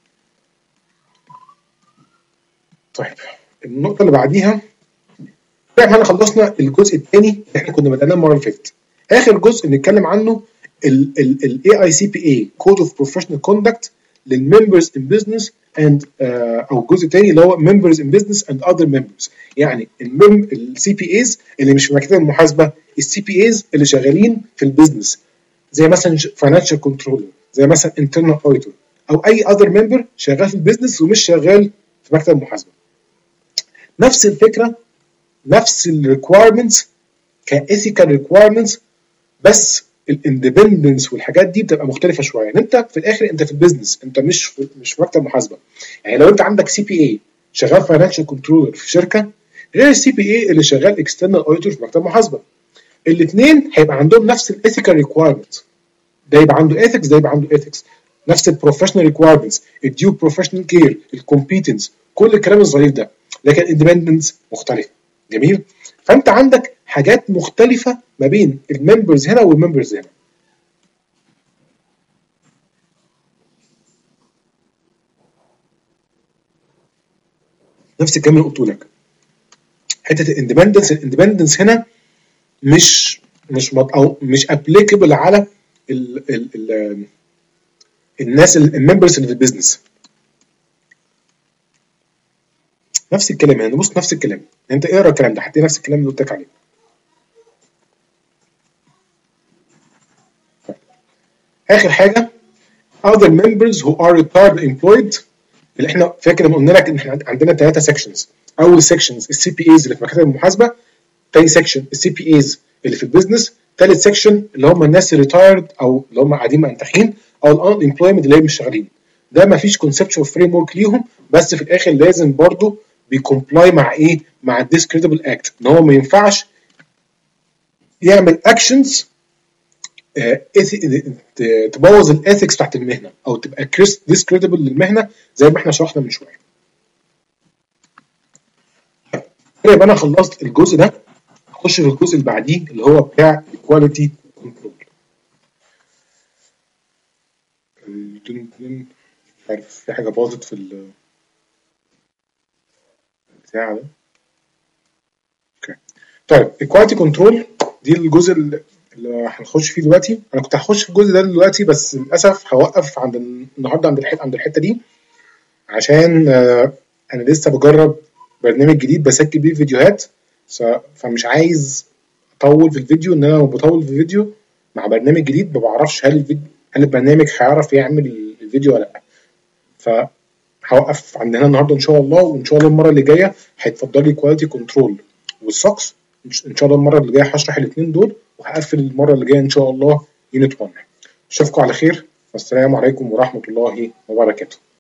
طيب النقطه اللي بعديها احنا خلصنا الجزء الثاني اللي احنا كنا بدأناه المره اللي فاتت. اخر جزء نتكلم عنه ال اي اي سي بي اي Code of Professional Conduct للممبرز ان بزنس and uh, او الجزء الثاني اللي هو members in business and other members. يعني السي بي ايز اللي مش في مكتب المحاسبه، السي بي ايز اللي شغالين في البيزنس زي مثلا financial controller، زي مثلا internal auditor، او اي other member شغال في البيزنس ومش شغال في مكتب المحاسبه. نفس الفكره، نفس الريكوايرمنتس كايثيكال ريكوايرمنتس، بس الاندبندنس والحاجات دي بتبقى مختلفه شويه. يعني انت في الاخر انت في البيزنس، انت مش في مش في مكتب محاسبه. يعني لو انت عندك سي بي اي شغال فاينانشال كنترولر في شركه، غير السي بي اي اللي شغال اكسترنال اوديتور في مكتب محاسبه، الاثنين هيبقى عندهم نفس الايثيكال ريكوايرمنتس. ده يبقى عنده ايثكس، ده يبقى عنده ايثكس. نفس البروفيشنال ريكوايرمنتس، الديو بروفيشنال كير، الكومبيتنس، كل الكلام الظريف ده، لكن الاندبندنس مختلف. جميل. فانت عندك حاجات مختلفه ما بين الممبرز هنا والممبرز هنا. نفس الكلام اللي قلته لك، حته الاندبندنس، الاندبندنس هنا مش مش او مش ابليكابل على ال ال ال الناس الممبرز اللي في البيزنس. نفس الكلام يعني، بص نفس الكلام، انت اقرا الكلام ده هتلاقي نفس الكلام اللي قلت لك عليه. اخر حاجه other members who are retired employed، اللي احنا فاكر لما قلنا لك ان احنا عندنا ثلاثه سيكشنز. اول سيكشنز السي بي ايز اللي في مكاتب المحاسبه، ثاني سيكشن السي بي ايز اللي في البيزنس، ثالث سيكشن اللي هم الناس الريتايرد او اللي هم قاعدين منتخين، او الان امبلويمنت اللي هي مش شغالين. ده ما فيش كونسبشوال فريم ورك ليهم، بس في الاخر لازم برضو بيكومبلاي مع ايه؟ مع الديسكريدبل اكت، ان هو ما ينفعش يعمل اكشنز تبوظ الاثكس بتاعت المهنه او تبقى ديسكريدبل للمهنه زي ما احنا شرحنا من شويه. يبقى انا خلصت الجزء ده، اخش في الجزء اللي بعديه اللي هو بتاع الكواليتي كنترول. مش عارف في حاجه باظت في البتاع ده. اوكي طيب، الكواليتي كنترول دي الجزء اللي هنخش فيه دلوقتي. انا كنت هخش في الجزء ده دلوقتي بس للاسف هوقف عند النهارده عند الحته عند الحته دي، عشان انا لسه بجرب برنامج جديد بسجل بيه فيديوهات، فمش عايز اطول في الفيديو. ان انا بطول في الفيديو مع برنامج جديد ما بعرفش هل الفيديو هل البرنامج هيعرف يعمل الفيديو ولا لا. فهوقف عند هنا النهارده ان شاء الله، وان شاء الله المره اللي جايه هيتفضل لي كواليتي كنترول والسوكس. ان شاء الله المره اللي جايه هشرح الاثنين دول، وهقفل المره اللي جايه ان شاء الله يونت واحد. اشوفكم على خير، والسلام عليكم ورحمه الله وبركاته.